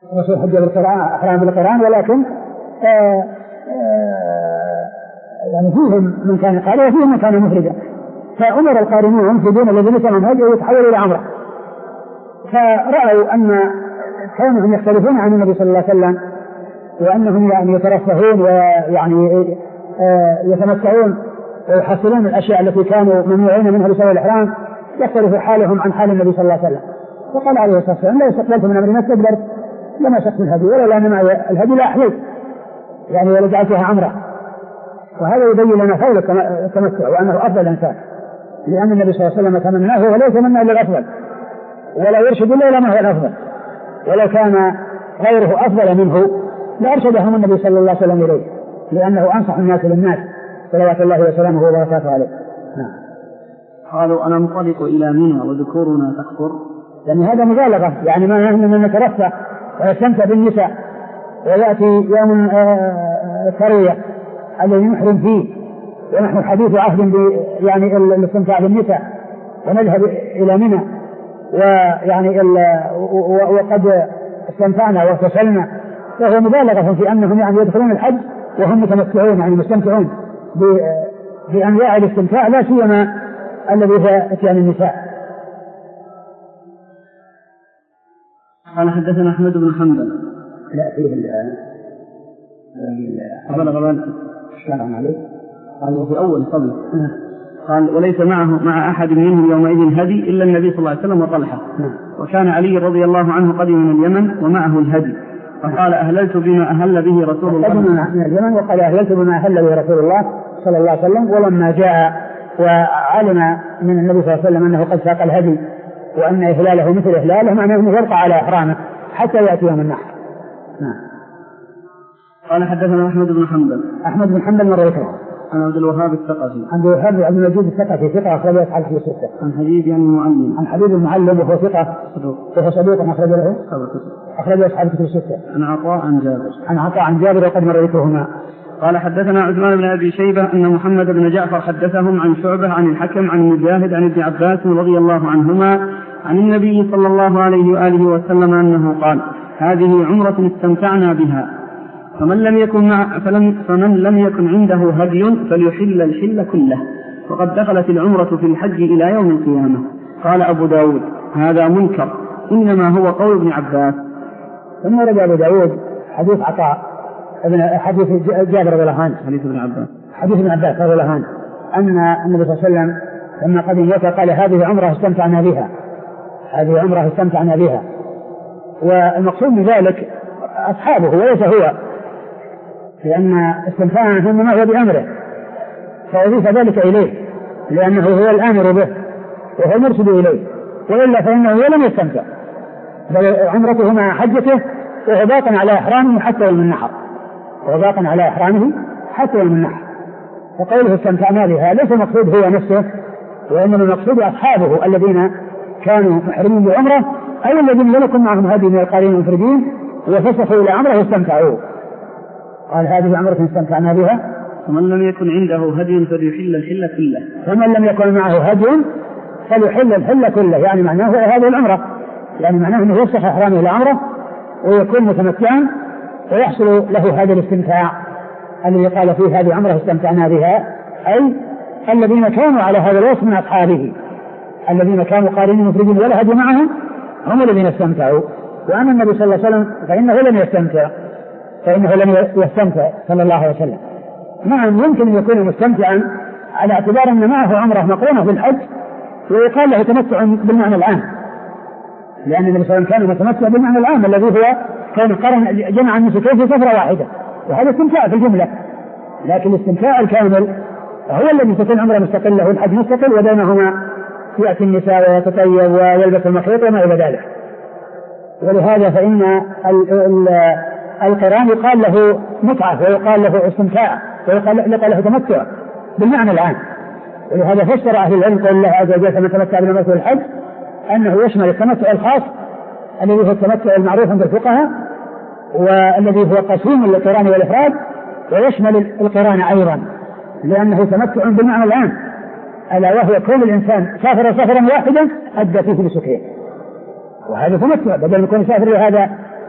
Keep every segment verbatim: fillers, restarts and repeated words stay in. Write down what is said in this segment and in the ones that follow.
الرسول حج بالقران احرام بالقران، ولكن آآ آآ يعني فيهم من كان قارئا وفيهم من كان مفردا، فأمر القارنون المفردون الذين كانوا هدوا يتحولوا إلى عمرة، فرأوا أن كونهم يختلفون عن النبي صلى الله عليه وسلم وأنهم يعني يترفهون ويعني يتمتعون ويحصلون الأشياء التي كانوا ممنوعين منها بسبب الإحرام، يختلف حالهم عن حال النبي صلى الله عليه وسلم. فقال عليه الصلاة والسلام: لا استقبلت من أمري ما استدبرت، لما شقت الهدي ولا أن معي الهدي لا أحللت، يعني ولجعلتها عمرة. وهذا يبين لنا فضل التمتع وأنه أفضل الإنسان، لأن النبي صلى الله عليه وسلم تمناه ولا يتمنى إلا الأفضل، ولا يرشد إلا ما هو الأفضل، ولو كان غيره أفضل منه لأرشدهم النبي صلى الله عليه وسلم إليه، لأنه أنصح الناس للناس صلوات الله وسلامه وبركاته عليه. نعم. قالوا: أنا انطلق إلى منى وذكورنا تكفر. يعني هذا مبالغة، يعني ما نحن من نترفع ويستمتع بالنساء ويأتي يوم الثرية الذي نحرم فيه ونحن حديث عهد يعني الاستمتاع بالنساء ونذهب إلى منى ويعني وقد استمتعنا واغتسلنا، فهو مبالغة في أنهم يعني يدخلون الحج وهم متمتعون يعني مستمتعون بأنواع الاستمتاع، لا سيما الذي هو اتيان النساء. قال: حدثنا أحمد بن حنبل. لا فيه قبل غبان السلام عليك. قال: في أول صلي. قال: وليس معه مع أحد منهم يومئذ هدي إلا النبي صلى الله عليه وسلم وطلحة، وكان علي رضي الله عنه قدم من اليمن ومعه الهدي، فقال: أهللت بما أهل به رسول الله. قدم من اليمن وقال: أهللت بما أهل به رسول الله صلى الله عليه وسلم. ولما جاء وعلم من النبي صلى الله عليه وسلم أنه قد ساق الهدي وأن إهلاله مثل إهلاله، معناه أنه يبقى على إحرامه حتى يأتي يوم النحر. نعم. قال: حدثنا أحمد بن حنبل. أحمد بن حنبل مرة ذكره. عن عبد الوهاب الثقفي. عبد الوهاب بن المجيد الثقفي ثقة أخرج له أصحاب الكتب الستة. عن حبيب المعلم. عن حبيب المعلم وهو ثقة وهو صدوق أخرج له أخرج له أصحاب الكتب الستة. عن عطاء عن جابر. عن عطاء عن جابر وقد مر ذكرهما. قال: حدثنا عثمان بن أبي شيبة أن محمد بن جعفر حدثهم عن شعبة عن الحكم عن مجاهد عن ابن عباس رضي الله عنهما عن النبي صلى الله عليه وآله وسلم أنه قال: هذه عمرة استمتعنا بها، فمن لم يكن مع فلم فمن لم يكن عنده هدي فليحل الحل كله، وقد دخلت العمرة في الحج إلى يوم القيامة. قال أبو داود: هذا منكر، إنما هو قول ابن عباس. ثم ورد أبو داود حديث عطاء ابن حديث جابر رضي الله عنه حديث ابن عباس حديث ابن عباس رضي الله عنه أن النبي صلى الله عليه وسلم لما قدم مكة قال: هذه عمرة استمتعنا بها، هذه عمرة استمتعنا بها. والمقصود من ذلك أصحابه وليس هو، لأن استمتاعهم ما هو بأمره فأضيف ذلك إليه، لأنه هو الآمر به وهو المرشد إليه، وإلا فإنه لم يستمتع، بل عمرته مع حجته وهو باق على إحرامه حتى يوم النحر، وهو باق على إحرامه حتى يوم النحر. فقوله استمتعنا بها ليس المقصود هو نفسه، وإنما المقصود أصحابه الذين كانوا محرمين بعمرة أو الذين لم يكن معهم هدي من القارين المفردين وفسخوا إلى عمره واستمتعوا. قال: هذه عمرة استمتعنا بها، ومن لم يكن عنده هدي فليحل الحل كله، ومن لم يكن معه هدي فليحل الحل كله، يعني معناه هذه العمرة، يعني معناه أنه يفسخ إحرامه إلى عمره ويكون متمتعا ويحصل له هذا الاستمتاع الذي قال فيه هذه عمرة استمتعنا بها، أي الذين كانوا على هذا الوصف من أصحابه الذين كانوا قارنين مفردين ولا هدي معهم هم الذين استمتعوا. وأما النبي صلى الله عليه وسلم فإنه لم يستمتع فإنه لم يستمتع صلى الله عليه وسلم. نعم يمكن أن يكون مستمتعا على اعتبار أن معه عمرة مقرونة في الحج ويقال له تمتع بالمعنى العام، لأن النبي صلى الله عليه وسلم كان متمتع بالمعنى العام الذي هو كان قرن جمع النسكين في سفرة واحدة، وهذا استمتاع في الجملة. لكن الاستمتاع الكامل هو الذي تكون عمره مستقلة والحج مستقل وبينهما يأتي النساء ويتطيب ويلبس المخيط وما إلى ذلك. ولهذا فإن القران يقال له متعة ويقال له استمتاع ويقال له تمتع بالمعنى العام. ولهذا فسر أهل العلم قول الله عز وجل من تمتع بالعمرة والحج أنه يشمل التمتع الخاص الذي هو التمتع المعروف عند الفقهاء والذي هو قسيم للقران والإفراد، ويشمل القران أيضا لأنه تمتع بالمعنى العام، ألا وهو كون الإنسان سافر سفرا واحدا أدى فيه بسكين، وهذا تمتع بدل من يكون سافر هذا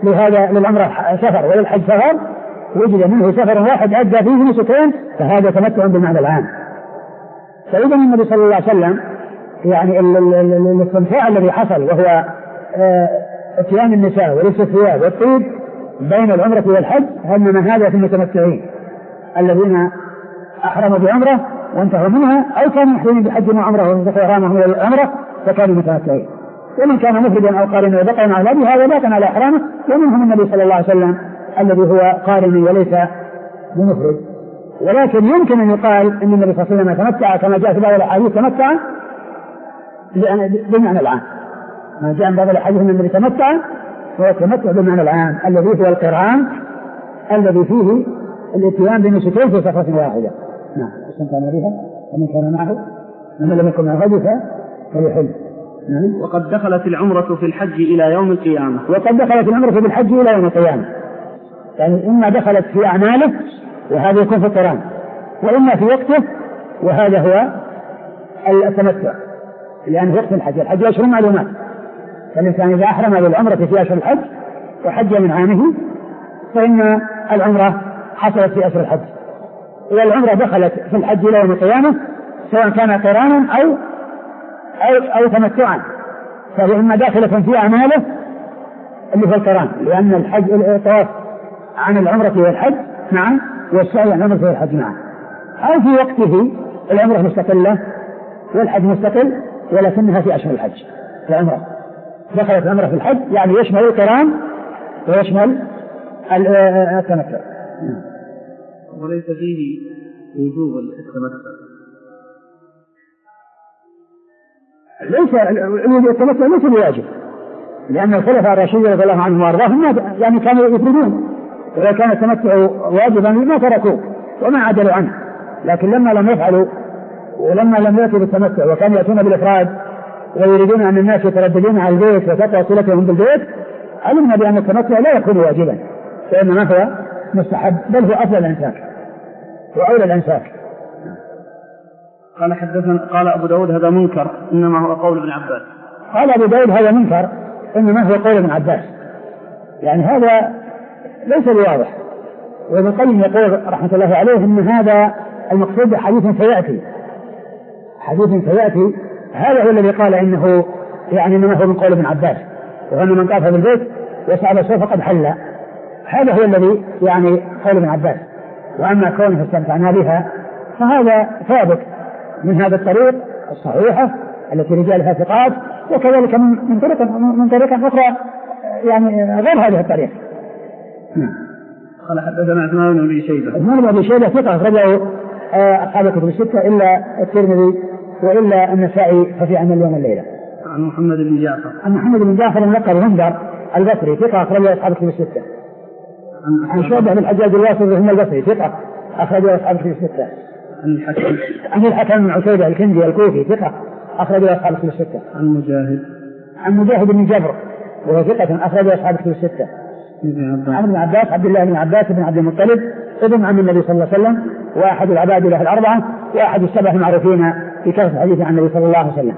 لهذا للعمرة سفر وللحج سفر، وجد منه سفر واحد أدى فيه نسكين، فهذا تمتع بالمعنى العام. فإذا النبي صلى الله عليه وسلم يعني الاستمتاع الذي حصل وهو اتيان النساء ولبس الثياب والطيب بين العمرة والحج، إنما هذا في المتمتعين الذين أحرموا بعمرة وانتهوا منها، أو كانوا محرمين بحج وعمرة وانتهوا إحرامهم إلى العمرة فكانوا متمتعين. ومن كان مفردا أو قارنا وبقى مع أولاده هذا باق على إحرامه، ومنهم النبي صلى الله عليه وسلم الذي هو قارن وليس بمفرد. ولكن يمكن أن يقال أن النبي صلى الله عليه وسلم تمتع كما جاء في بعض الأحاديث تمتع بالمعنى العام، ما جاء من بعض الأحاديث أن النبي تمتع هو تمتع بالمعنى العام الذي هو القران الذي فيه الاتيان بنسكين في سفرة واحدة. نعم. استمتع بها ومن كان معه ومن لم يكن معه فليحل. نعم. وقد دخلت العمرة في الحج إلى يوم القيامة. وقد دخلت العمرة في الحج إلى يوم القيامة، يعني إما دخلت في أعماله وهذا يكون في القران، وإما في وقته وهذا هو التمتع، لأن وقت الحج الحج أشهر معلومات، فالإنسان إذا أحرم بالعمرة في أشهر الحج وحج من عامه فإن العمرة حصلت في أشهر الحج، والعمرة دخلت في الحج إلى يوم القيامة سواء كان قرانا أو أو, أو تمتعا، فهي إما داخلة في أعماله اللي في القران، لأن الحج الطواف عن العمرة والحج معا والسعي عن العمرة والحج معا، أو في وقته العمرة مستقلة والحج مستقل ولكنها في أشهر الحج. العمرة دخلت العمرة في الحج يعني يشمل القران ويشمل التمتع. وليس فيه وجوب التمتع، ليس التمتع ليس بواجب، لأن الخلفاء الراشدين رضي الله عنهم وأرضاهم يعني كانوا يفردون، وإذا كان التمتع واجبا ما تركوه وما عدلوا عنه، لكن لما لم يفعلوا ولما لم يأتوا بالتمتع وكانوا يأتون بالإفراد ويريدون أن الناس يترددون على البيت وتقطع صلتهم بالبيت، علمنا بأن التمتع لا يكون واجبا، فإنما هو مستحب بل هو أفضل الأنساك وأولى الأنساك. قال حدثنا قال أبو داود هذا منكر إنما هو قول ابن عباس. قال أبو داود هذا منكر إنما هو قول ابن عباس، يعني هذا ليس بواضح. وابن القيم يقول رحمة الله عليه إن هذا المقصود بحديث سيأتي، حديث سيأتي هذا هو الذي قال إنه يعني إنما هو من قول ابن عباس، وأن من طاف بالبيت وسعى السوق فقد حل، هذا هو الذي يعني قول ابن عباس. وأما كونه استمتعنا بها فهذا ثابت من هذا الطريق الصحيحة التي رجالها ثقات، وكذلك من طريق من طريق أخرى يعني غير هذه الطريق. قال حدثنا عثمان بن أبي شيبة. عثمان بن أبي شيبة ثقة أخرجه أصحاب الكتب الستة إلا الترمذي وإلا النسائي ففي عمل اليوم الليلة. عن محمد بن جعفر. عن محمد بن جعفر الملقب بهندر البصري ثقة أخرجه أصحاب الكتب الستة. عن شعبة بن الحجاج الواسطي هم البصري ثقة أخرجه أصحاب الكتب الستة. عن الحكم. عن الحكم بن عتيبة الكندي الكوفي ثقة أخرجه أصحاب الكتب الستة. عن مجاهد. عن مجاهد بن جبر وهو ثقة أخرجه أصحاب الكتب الستة. عن ابن عباس عبد الله بن عباس بن عبد المطلب ابن عم النبي صلى الله عليه وسلم وأحد العباد له الأربعة وأحد السبع المعروفين في كثرة الحديث عن النبي صلى الله عليه وسلم.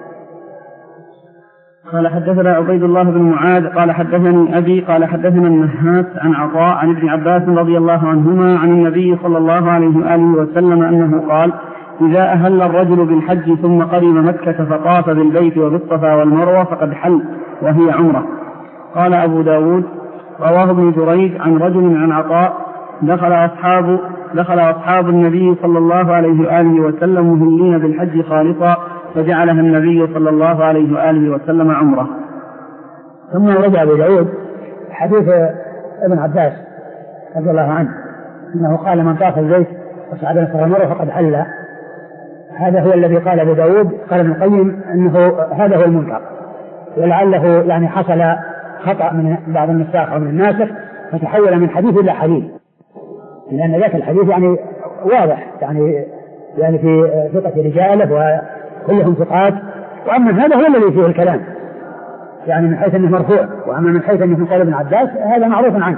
قال حدثنا عبيد الله بن معاذ قال حدثني أبي قال حدثنا النهاس عن عطاء عن ابن عباس رضي الله عنهما عن النبي صلى الله عليه وآله وسلم أنه قال: إذا أهل الرجل بالحج ثم قدم مكة فطاف بالبيت وبالصفا والمروة فقد حل وهي عمرة. قال أبو داود رواه ابن جريج عن رجل عن عطاء دخل أصحاب دخل أصحاب النبي صلى الله عليه وآله وسلم مهلين بالحج خالصا فجعلها النبي صلى الله عليه وآله وسلم عمرة. ثم رجع أبو داود حديث ابن عباس رضي الله عنه أنه قال: من طاف البيت وصعد الصفا والمروة فقد حل. هذا هو الذي قال أبو داود. قال ابن القيم أنه هذا هو المنكر، ولعله يعني حصل خطأ من بعض النساخ أو من الناسخ فتحول من حديث إلى حديث، لأن ذاك الحديث يعني واضح يعني يعني في ثقة رجاله وكلهم ثقات، وأما هذا هو الذي فيه الكلام يعني من حيث أنه مرفوع، وأما من حيث أنه قول ابن عباس هذا معروف عنه.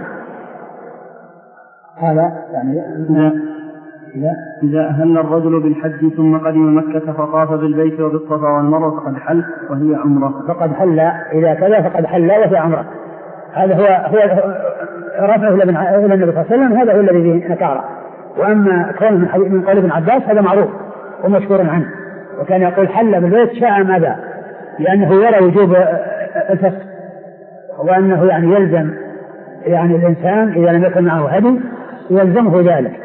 هذا يعني إذا, إذا أهل الرجل بالحج ثم قدم مكة فطاف بالبيت وبالصفا والمروة فقد حل وهي عمرة. فقد حل إذا كذا فقد حل وهي عمرة. هذا هو هو رفعه إلى النبي صلى الله عليه وسلم، هذا هو الذي فيه نكارة. وأما كونه من قول ابن عباس هذا معروف ومشهور عنه، وكان يقول حل بالبيت شاء ماذا، لأنه يرى وجوب الفسق، وأنه يعني يلزم يعني الإنسان إذا لم يكن معه هدي يلزمه ذلك.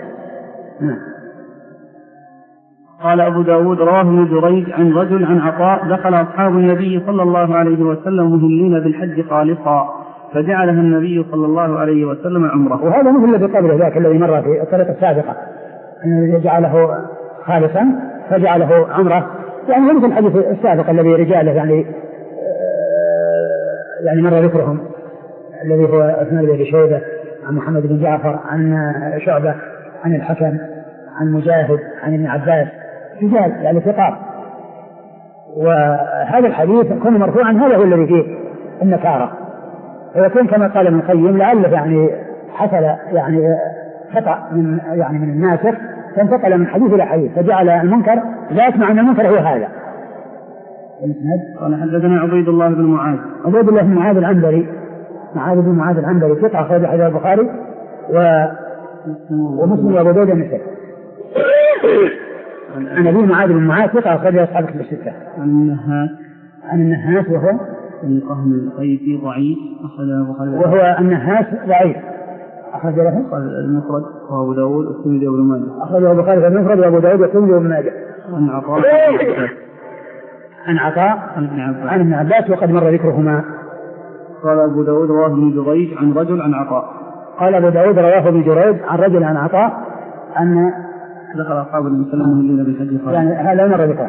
قال أبو داود رواه ابن جريج عن رجل عن عطاء دخل أصحاب النبي صلى الله عليه وسلم مهلين بالحج خالصا فجعلها النبي صلى الله عليه وسلم عمره. وهذا مثل الذي قبله ذاك الذي مر في الطريقة السابقة أنه جعله خالصا فجعله عمره، يعني مثل الحديث السابق الذي رجاله يعني يعني مر ذكرهم الذي هو عثمان بن شيبة عن محمد بن جعفر عن شعبة عن الحكم عن مجاهد عن ابن عباس، رجال يعني ثقات. وهذا الحديث كان مرفوعا، هذا هو الذي فيه النكارة، ويكون كما قال ابن القيم لعله يعني حصل يعني خطأ من يعني من الناسخ فانتقل من حديث إلى حديث فجعل المنكر ذات مع أن المنكر هو هذا. قال حدثنا عبيد الله بن معاذ عبيد الله بن معاذ العنبري معاذ بن معاذ العنبري ثقة أخرج حديث البخاري و ومسلم وأبو داود النسائي. عن أبي معاذ بن معاذ ثقة أخرج أصحاب الكتب الستة. عن النهاس عن النهاس وهو القهم القيسي ضعيف أخرج البخاري وهو النهاس ضعيف أخرج له المفرد وأبو داود والترمذي وابن ماجه. أخرج البخاري في المفرد وأبو داود والترمذي وابن ماجه. عن عطاء عن عطاء عن ابن عباس وقد مر ذكرهما. قال أبو داود رواه ابن جريج عن رجل عن عطاء. قال أبو داود رواه ابن جريج عن رجل عن عطاء أن دخل أصحاب النبي صلى الله عليه وسلم بالحج يعني هذا مر ذكره.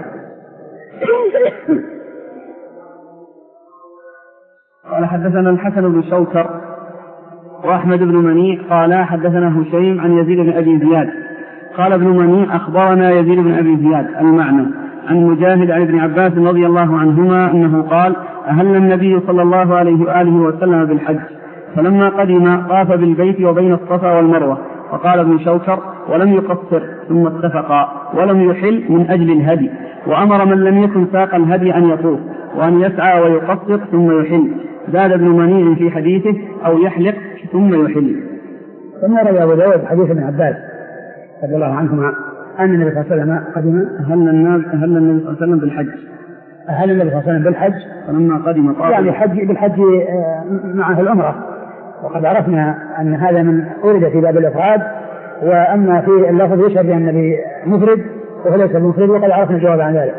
قال حدثنا الحسن بن شوكر وأحمد بن منيع قال حدثنا هشيم عن يزيد بن أبي زياد قال ابن منيع أخبرنا يزيد بن أبي زياد المعنى عن مجاهد عن ابن عباس رضي الله عنهما أنه قال أهل النبي صلى الله عليه وآله وسلم بالحج فلما قدم طاف بالبيت وبين الصفا والمروة. وقال ابن شوكر ولم يقصر ثم اتفقا ولم يحل من أجل الهدي، وأمر من لم يكن ساق الهدي أن يطوف وأن يسعى ويقصر ثم يحل. زاد ابن منيع في حديثه أو يحلق ثم يحل. ثم روى أبو داود حديث ابن عباس رضي الله عنهما أن النبي صلى الله عليه وسلم قدم أهل الناس أهل النبي صلى الله عليه وسلم بالحج أهل النبي صلى الله عليه وسلم بالحج فلما قدم طاف يعني حج بالحج معه العمرة، وقد عرفنا أن هذا من أورد في باب الإفراد، وأما في اللفظ يشهد بأن النبي مفرد وهو ليس المفرد، وقد عرفنا الجواب عن ذلك.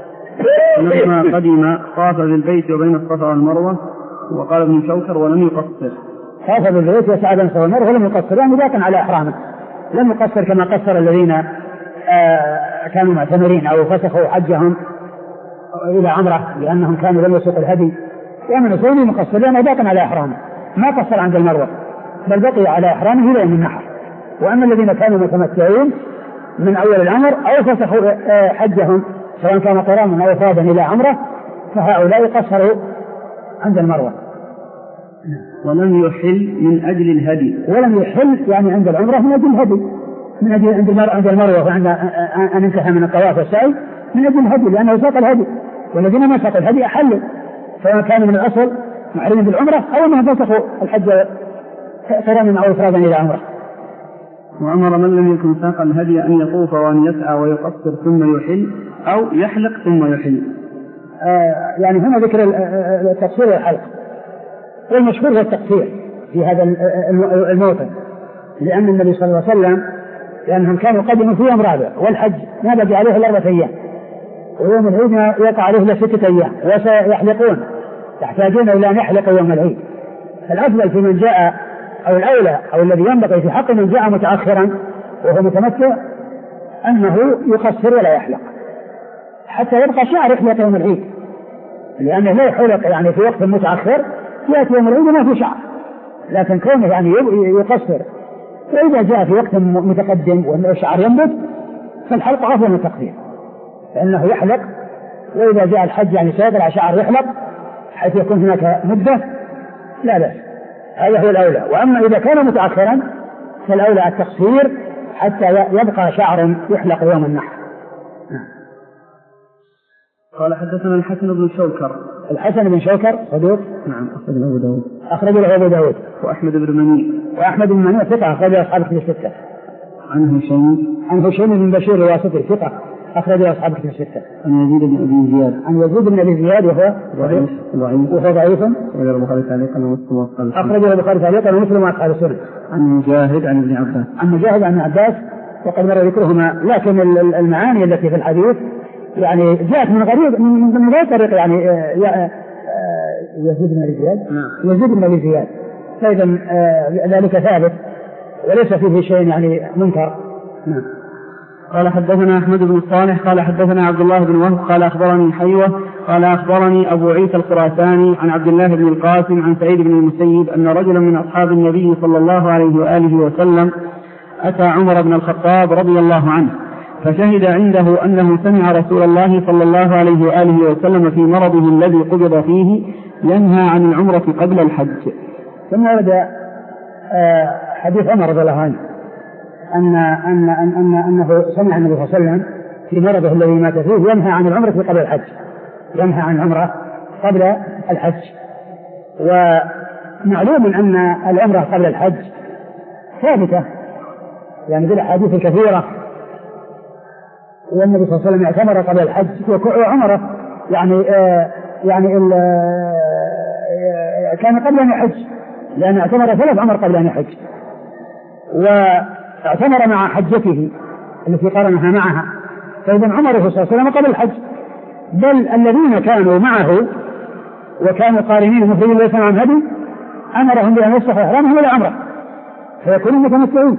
لما قدم طاف بالبيت وبين الصفا والمروة. وقال ابن شوكر ولم يقصر طاف بالبيت وسعى بين الصفا والمروة ولم يقصر، يعني ذاك على إحرامه لم يقصر كما قصر الذين آه كانوا معتمرين أو فسخوا حجهم إلى عمرة لأنهم كانوا لم يسوقوا الهدي، ومن يسوي مقصر لأنه ذاك على إحرامه ما قصر عند المروة بل بقي على إحرامه إلى يوم النحر. وأما الذين كانوا متمتعين من أول الأمر أو فسخوا حجهم سواء كان قرانا أو إفرادا إلى عمرة فهؤلاء قصروا عند المروة. ولم يحل من أجل الهدي ولم يحل يعني عند العمرة من أجل الهدي من أجل عند المروة عند المروة وعند أن انتهى من الطواف والسعي من أجل الهدي لأنه ساق الهدي، والذين ما ساقوا الهدي أحلوا سواء كانوا من الأصل محرمين بالعمرة أو ما فسخوا الحج قرانا أو إفرادا إلى عمرة. وأمر من لم يكن ساق الهدي أن يطوف وأن يسعى ويقصر ثم يحل أو يحلق ثم يحل. آه يعني هنا ذكر التقصير والحلق، والمشهور هو التقصير في هذا الموطن، لأن النبي صلى الله عليه وسلم لأنهم كانوا قدموا في يوم رابع والحج ما بقي عليه إلا أربعة أيام، ويوم العيد يقع عليه إلا ستة أيام وسيحلقون يحتاجون إلى أن يحلقوا يوم العيد. فالأفضل في من جاء أو الأولى أو الذي ينبغي في حق من جاء متأخرا وهو متمتع أنه يقصر ولا يحلق حتى يبقى شعر يحلق يوم العيد، لأنه لا يحلق يعني في وقت متأخر يأتي يوم العيد ما في شعر، لكن كونه يعني يقصر. وإذا جاء في وقت متقدم والشعر ينبت فالحلق أفضل من التقصير لأنه يحلق، وإذا جاء الحج يعني سيطلع شعر يحلق حيث يكون هناك مدة لا بأس، هذا هو الأولى. وأما إذا كان متأخرا فالأولى التقصير حتى يبقى شعر يحلق يوم النحر. قال حدثنا الحسن بن شوكر. الحسن بن شوكر صدوق. نعم أخرج له أبو داود. أخرج له أبو داود. وأحمد بن منيع. وأحمد بن منيع ثقة أخرج أصحاب الكتب الستة. عن هشام. عن هشام بن بشير الواسطي ثقة أخرج أصحاب الكتب الستة. عن يزيد بن أبي زياد. عن يزيد بن أبي زياد وهو ضعيف. ضعيف. وهو ضعيف. أخرج البخاري تعليقا ومسلم وأصحاب السنة. أخرج البخاري تعليقا ومسلم وأصحاب السنة. عن مجاهد عن ابن عباس. عن مجاهد عن عباس وقد مر ذكرهما، لكن المعاني التي في الحديث يعني جاءت من غريب من غير طريق، يعني يزيد بن أبي زياد. يزيد بن أبي زياد، فإذا ذلك ثابت وليس فيه شيء يعني منكر. نعم. قال حدثنا أحمد بن صالح قال حدثنا عبد الله بن وهب قال أخبرني حيوة قال أخبرني أبو عيسى الخراساني عن عبد الله بن القاسم عن سعيد بن المسيب أن رجلا من أصحاب النبي صلى الله عليه وآله وسلم أتى عمر بن الخطاب رضي الله عنه فشهد عنده أنه سمع رسول الله صلى الله عليه وآله وسلم في مرضه الذي قبض فيه ينهى عن العمرة قبل الحج. ثم ورد حديث عمر رضي الله عنه أن أن أن أن أنه سمع النبي صلى الله عليه وسلم في مرضه الذي مات فيه ينهى عن العمرة قبل الحج، ينهى عن العمرة قبل الحج. ومعلوم أن العمرة قبل الحج ثابتة يعني بالأحاديث الكثيرة، والنبي صلى الله عليه وسلم اعتمر قبل الحج وعمره يعني آه يعني آه كان قبل أن يحج، لأن اعتمر ثلاث عمر قبل أن يحج، واعتمر مع حجته التي قارنها معها، فإذا عمره صلى الله عليه وسلم قبل الحج. بل الذين كانوا معه وكانوا قارنين مفردين ليس معهم هدي أمرهم بأن يصلحوا إحرامهم إلى عمره فيكونوا متمتعين.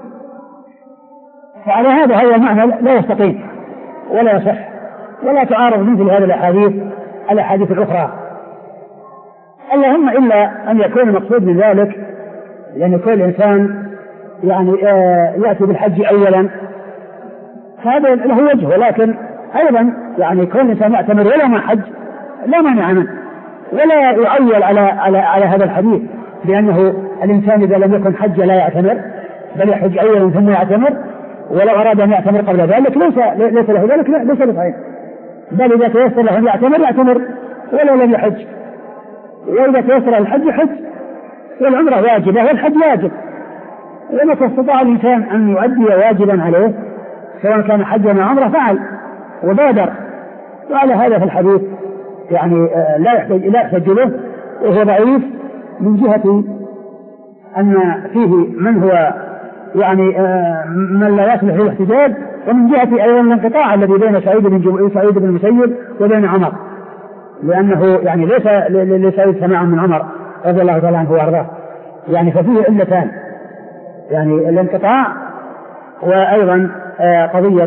فعلى هذا هذا المعنى لا يستقيم ولا يصح ولا تعارض مثل هذه الأحاديث الأحاديث الأخرى، اللهم إلا أن يكون المقصود من ذلك لأن كل إنسان يعني آه يأتي بالحج أولا هذا له وجه، ولكن أيضا يعني كل إنسان يعتمر ولا ما حج لا مانع منه، ولا يعول على على على هذا الحديث بأنه الإنسان إذا لم يكن حج لا يعتمر بل يحج أولا ثم يعتمر، ولو أراد أن يعتمر قبل ذلك ليس ليس له ذلك، ليس بصحيح، بل إذا تيسر له أن يعتمر يعتمر ولو لم يحج، وإذا تيسر الحج حج، والعمرة واجبة والحج واجب، ومتى استطاع الإنسان أن يؤدي واجبا عليه سواء كان حجا أو عمرة فعل وبادر. وعلى هذا في الحديث يعني لا يحتاج لا يحتاج له، وهو ضعيف من جهة أن فيه من هو يعني من لا يصلح للاحتجاج، ومن جهة أيضا الانقطاع الذي بين سعيد بن سعيد بن المسيب وبين عمر، لأنه يعني ليس لسعيد سماع من عمر رضي الله تعالى عنه وأرضاه، يعني ففيه علتان، يعني الانقطاع وأيضا قضية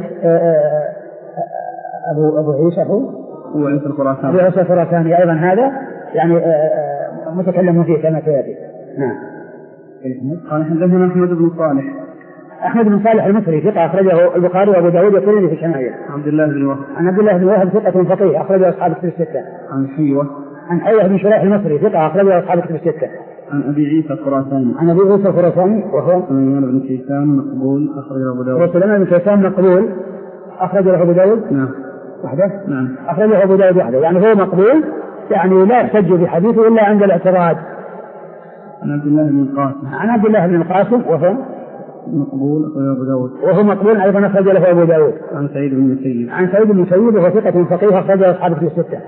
أبو أبو عيسى هو عيسى الخراساني أبو عيسى الخراساني أيضا هذا يعني متكلم فيه كما سيأتي. نعم. قال حدثنا أحمد بن صالح. أحمد بن صالح المصري ثقة أخرجه البخاري وأبو داود والترمذي في الشمائل. عبد الله بن وهب. عن عبد الله بن وهب ثقة فقيه أخرجه أصحاب الكتب الستة. عن حيوة. عن حيوة بن شريح المصري ثقة أخرجه أصحاب الكتب الستة. عن أبي عيسى الخراساني. عن أبي عيسى الخراساني وهو سليمان بن كيسان مقبول أخرجه أبو داود. وسليمان بن كيسان مقبول أخرجه أبو داود. نعم. وحده. نعم. أخرجه أبو داود وحده، يعني هو مقبول يعني لا يحتج بحديثه إلا عند الاعتراض. عن عبد الله بن القاسم. عن عبد الله بن القاسم وهو مقبول أخرجه أبو داود. وهو مقبول أيضا أخرج له أبو داود. عن سعيد بن المسيب. عن سعيد بن المسيب وهو ثقة فقيه أخرجه أصحاب الكتب الستة.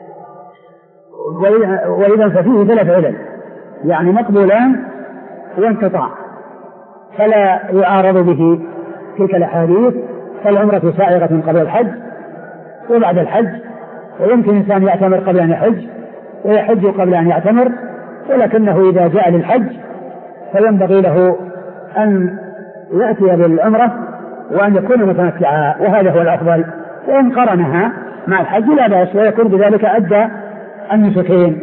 وإذا ففيه ثلاث علل، يعني مقبولان وانقطاع، فلا يعارض به تلك الأحاديث، فالعمرة سائغة قبل الحج وبعد الحج، ويمكن الإنسان يعتمر قبل أن يحج ويحج قبل أن يعتمر، ولكنه إذا جاء للحج فينبغي له أن يأتي بالعمرة وأن يكون متمتعا، وهذا هو الأفضل، وإن قرنها مع الحج لا بأس، ويكون بذلك أدى النسكين.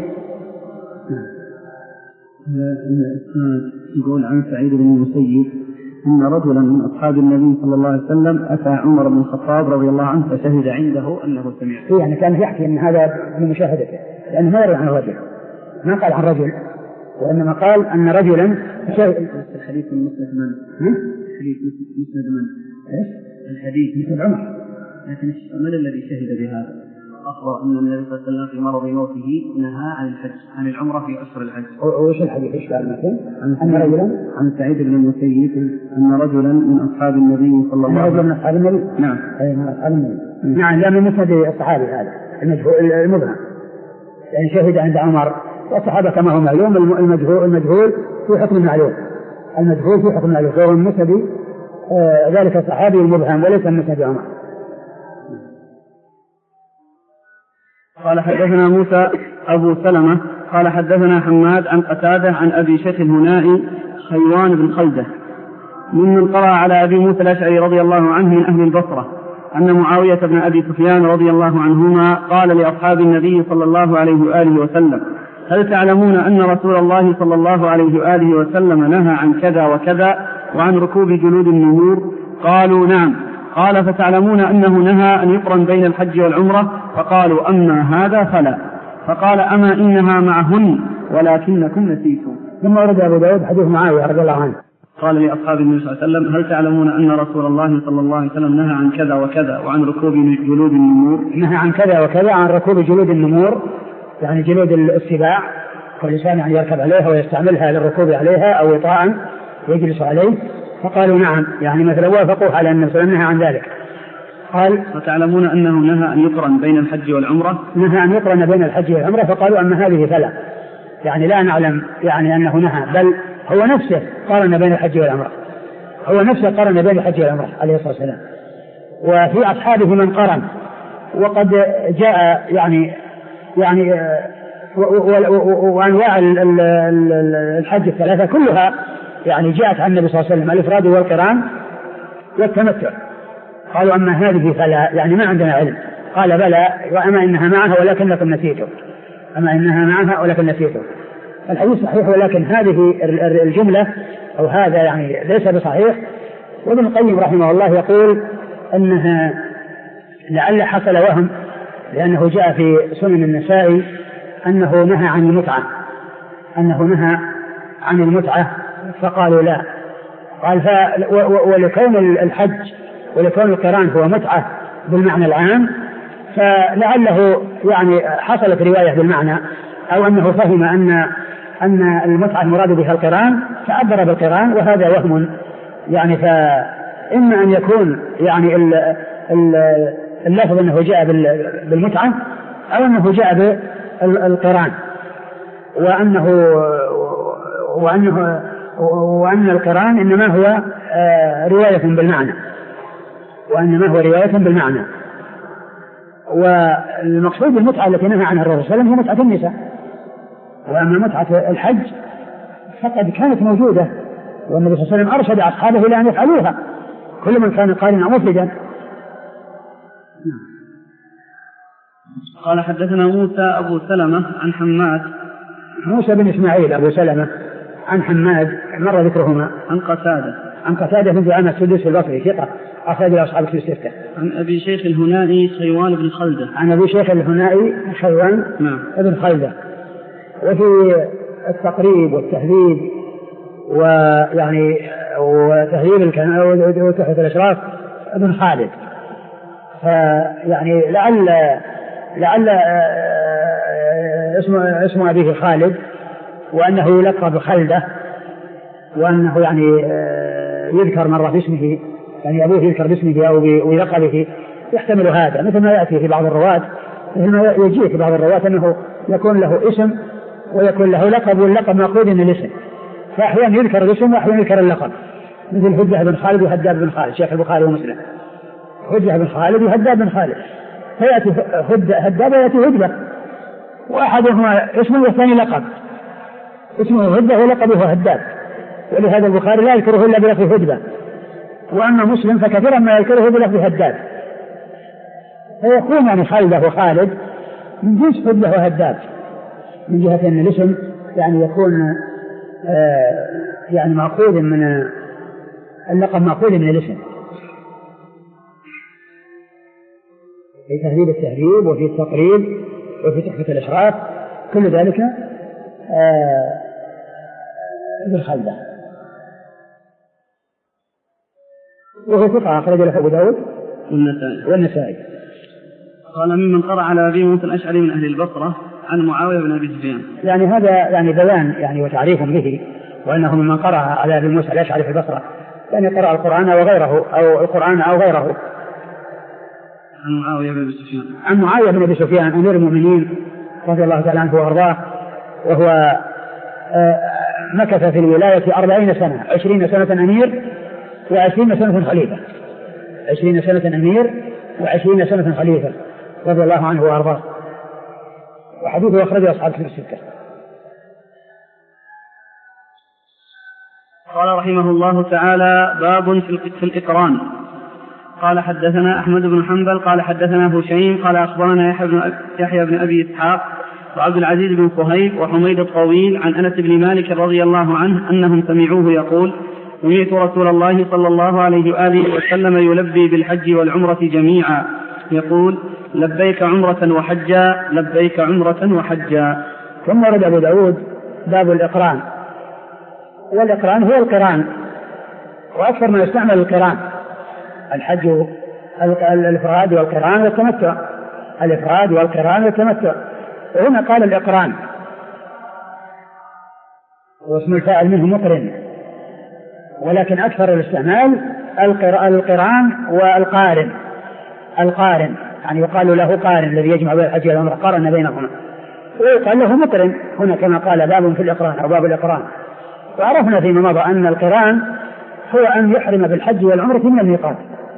يقول عن سعيد بن المسيب أن رجلا من أصحاب النبي صلى الله عليه وسلم أتى عمر بن الخطاب رضي الله عنه فشهد عنده أنه سمع. يعني كان يحكي أن هذا من مشاهدته، لأنه ما يروي عن الرجل، ما قال عن رجل، وإنما قال أن رجلا شهد. الحديث من مسند من؟ الحديث مسند من؟ إيش؟ الحديث مسند عمر. لكن من الذي شهد بهذا؟ أخبر أن النبي صلى الله عليه وسلم في مرض موته نهى عن الحج عن العمرة في أشهر الحج. وإيش الحديث إيش قال مثلا؟ أن رجلا عن سعيد بن المسيب أن رجلا من أصحاب النبي صلى الله عليه وسلم. رجلا من أصحاب النبي؟ نعم. أي من أصحاب النبي. نعم لأنه مسند الصحابي هذا المجهول المبهم. يعني شهد عند عمر والصحابة كما هو معلوم المجهول المجهول في حكم المعلوم. المجهول في حكم المعلوم فهو المسند آه ذلك الصحابي المبهم وليس المسند عمر. قال حدثنا موسى أبو سلمة قال حدثنا حماد عن قتادة عن أبي شيخ الهنائي خيوان بن خلدة ممن قرأ على أبي موسى الأشعري رضي الله عنه من أهل البصرة أن معاوية بن أبي سفيان رضي الله عنهما قال لأصحاب النبي صلى الله عليه وآله وسلم هل تعلمون أن رسول الله صلى الله عليه وآله وسلم نهى عن كذا وكذا وعن ركوب جلود النمور؟ قالوا نعم. قال فتعلمون أنه نهى أن يقرن بين الحج والعمرة؟ فقالوا أما هذا فلا. فقال أما إنها معهن ولكنكم نسيتم. ثم ورد أبو داود حديث معاوية رضي الله عنه قال لأصحاب النبي صلى الله عليه وسلم هل تعلمون أن رسول الله صلى الله عليه وسلم نهى عن كذا وكذا وعن ركوب جلود النمور؟ نهى عن كذا وكذا عن ركوب جلود النمور يعني جلود السباع والإنسان يعني يركب عليها ويستعملها للركوب عليها أو وطاء يجلس عليه. فقالوا نعم يعني مثلا وافقوا على أن النبي نهى عن ذلك. قال فتعلمون أنه نهى أن يقرن بين الحج والعمرة؟ نهى أن يقرن بين الحج والعمرة. فقالوا أما هذه فلا يعني لا نعلم يعني أنه نهى بل هو نفسه قارن بين الحج والعمرة هو نفسه قارن بين الحج والعمرة عليه الصلاة والسلام. وفي أصحابه من قرن وقد جاء يعني يعني وأنواع الحج الثلاثة كلها يعني جاءت عن النبي صلى الله عليه وسلم الإفراد والقران والتمتع. قالوا أما هذه فلا يعني ما عندنا علم. قال بلى وأما إنها معها ولكنكم نسيتم أما إنها معها ولكن نسيتم. الحديث صحيح ولكن هذه الجملة أو هذا يعني ليس بصحيح. وابن القيم رحمه الله يقول أنها لعل حصل وهم لأنه جاء في سنن النسائي أنه نهى عن المتعة أنه نهى عن المتعة فقالوا لا. قال ولكون الحج ولكون القران هو متعة بالمعنى العام فلعله يعني حصلت رواية بالمعنى أو أنه فهم أن أن المتعة المراد بها القران فعبر بالقران وهذا وهم يعني. فإما أن يكون يعني اللفظ أنه جاء بالمتعة أو أنه جاء بالقران وأنه وأنه وأن القران إنما هو رواية بالمعنى وإنما هو رواية بالمعنى. والمقصود بالمتعة التي نهى عنها الرسول صلى الله عليه وسلم هي متعة النساء. وأما متعة الحج فقد كانت موجودة والنبي صلى الله عليه وسلم أرشد أصحابه إلى أن يفعلوها كل من كان قارنا مفردا. قال حدثنا موسى أبو سلمة عن حماد موسى بن إسماعيل أبو سلمة عن حماد مر ذكرهما عن قتادة عن قتادة بن دعامة السدوسي البصري ثقة أخرج أصحاب الكتب الستة. عن أبي شيخ الهنائي خيوان بن خلدة عن أبي شيخ الهنائي خيوان نعم بن خلدة. وفي التقريب والتهذيب ويعني وتهذيب الكلام وتحفة الأشراف ابن خالد. فيعني لعل لعل اسم اسم أبيه خالد وأنه يلقب خلدة وأنه يعني يذكر مرة باسمه يعني أبوه يذكر باسمه أو بلقبه يحتمل هذا مثل ما يأتي في بعض الرواة مثل ما يجي في بعض الرواة أنه يكون له اسم ويكون له لقب واللقب مأخوذ من الاسم. فأحيانا يذكر الاسم وأحيانا يذكر اللقب مثل هدة بن خالد وهداب بن خالد شيخ البخاري ومسلم هدة بن خالد وهداب بن خالد فيأتي هداب ويأتي هدبة وأحدهما اسمه والثاني لقب اسمه هدبة ولقبه هداب. ولهذا البخاري لا يذكره إلا بلفظ هدبة وأما مسلم فكثيرا ما يذكره بلفظ هداب. فيكون يعني خالد وخالد من جنس هدبة وهداب من جهة أن الاسم يعني يكون آه يعني مأخوذ من اللقب مأخوذ من الاسم. في تهذيب التهذيب وفي التقريب وفي تحفة الأشراف كل ذلك آه بالخلدة. وهو ثقة أخرج له أبو داود والنسائي والنسائي. قال ممن قرأ على أبي موسى الأشعري من أهل البصرة عن معاوية بن أبي سفيان. يعني هذا يعني بيان يعني وتعريف به، وأنه ممن قرأ على أبي موسى الأشعري في البصرة يعني قرأ القرآن وغيره أو القرآن أو غيره. عن معاوية بن أبي سفيان. عن معاوية بن أبي سفيان أمير المؤمنين رضي الله تعالى عنه وأرضاه، وهو مكث في الولاية أربعين سنة، عشرين سنة أمير وعشرين سنة خليفة، عشرين سنة أمير وعشرين سنة خليفة رضي الله عنه وأرضاه، وحديثه أخرجه أصحاب الكتب الستة. قال رحمه الله تعالى: باب في الإقران. قال حدثنا أحمد بن حنبل قال حدثنا هشيم قال أخبرنا يحيى بن أبي إسحاق وعبد العزيز بن صهيب وحميد الطويل عن أنس بن مالك رضي الله عنه أنهم سمعوه يقول: سمعت رسول الله صلى الله عليه وآله وسلم يلبي بالحج والعمرة جميعا يقول: لبيك عمرة وحجا لبيك عمرة وحجا. ثم ورد أبو داود باب الإقران، والإقران هو القران، وأكثر ما يستعمل القران الحج الإفراد والقران والتمتع، الإفراد والقران والتمتع. وهنا قال الإقران، واسم الفاعل منه مقرن، ولكن أكثر الاستعمال القران والقارن. القارن يعني يقال له قارن الذي يجمع بين الحج والعمرة، قارن بينهما، ويقال له مقرن هنا كما قال باب في الإقران أو باب الإقران. وعرفنا فيما مضى أن القران هو أن يحرم بالحج والعمرة من الميقات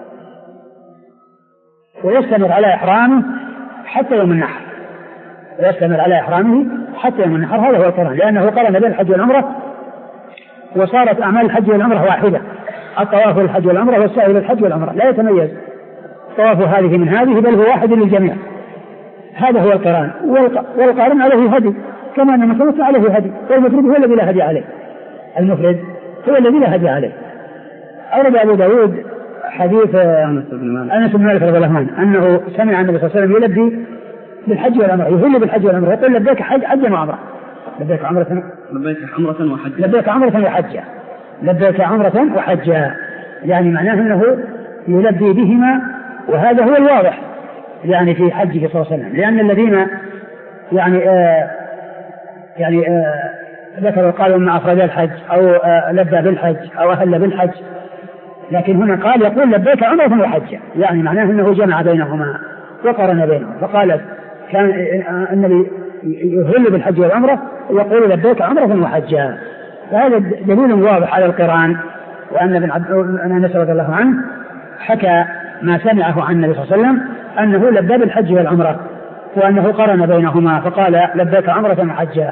ويستمر على إحرامه حتى يوم النحر، ويستمر على إحرامه حتى يوم النحر. هذا هو القران، لأنه قرن بين الحج والعمرة وصارت أعمال الحج والعمرة واحدة، الطواف للحج والعمرة والسعي للحج والعمرة، لا يتميز طواف هذه من هذه، بل هو واحد للجميع. هذا هو القران. والقارن عليه هدي كما أن المتمتع عليه هدي، والمفرد هو الذي لا هدي عليه، المفرد هو الذي لا هدي عليه. أورد أبو داود حديث أنس بن مالك رضي الله عنه أنه سمع النبي صلى الله عليه وسلم يلبي بالحج والعمرة، يهل بالحج والعمرة، يقول: لبيك حج حجا وعمرة، لبيك عمرة لبيك عمرة وحجا لبيك عمرة وحجا لبيك عمرة وحجا يعني معناه أنه يلبي بهما، وهذا هو الواضح يعني في حجه صلى الله عليه وسلم. لأن الذين يعني آه يعني آه ذكروا قالوا ما أفرد الحج أو آه لبى بالحج أو أهل بالحج، لكن هنا قال يقول لبيك عمرة وحجا، يعني معناه أنه جمع بينهما وقرن بينهم، فقال كان النبي يهل بالحج والعمرة ويقول لبيك عمرة وحجا. فهذا دليل واضح على القران، وأن ابن أنس رضي الله عنه حكى ما سمعه عن النبي صلى الله عليه وسلم أنه لبى بالحج والعمرة وأنه قرن بينهما فقال لبيك عمرة وحجا.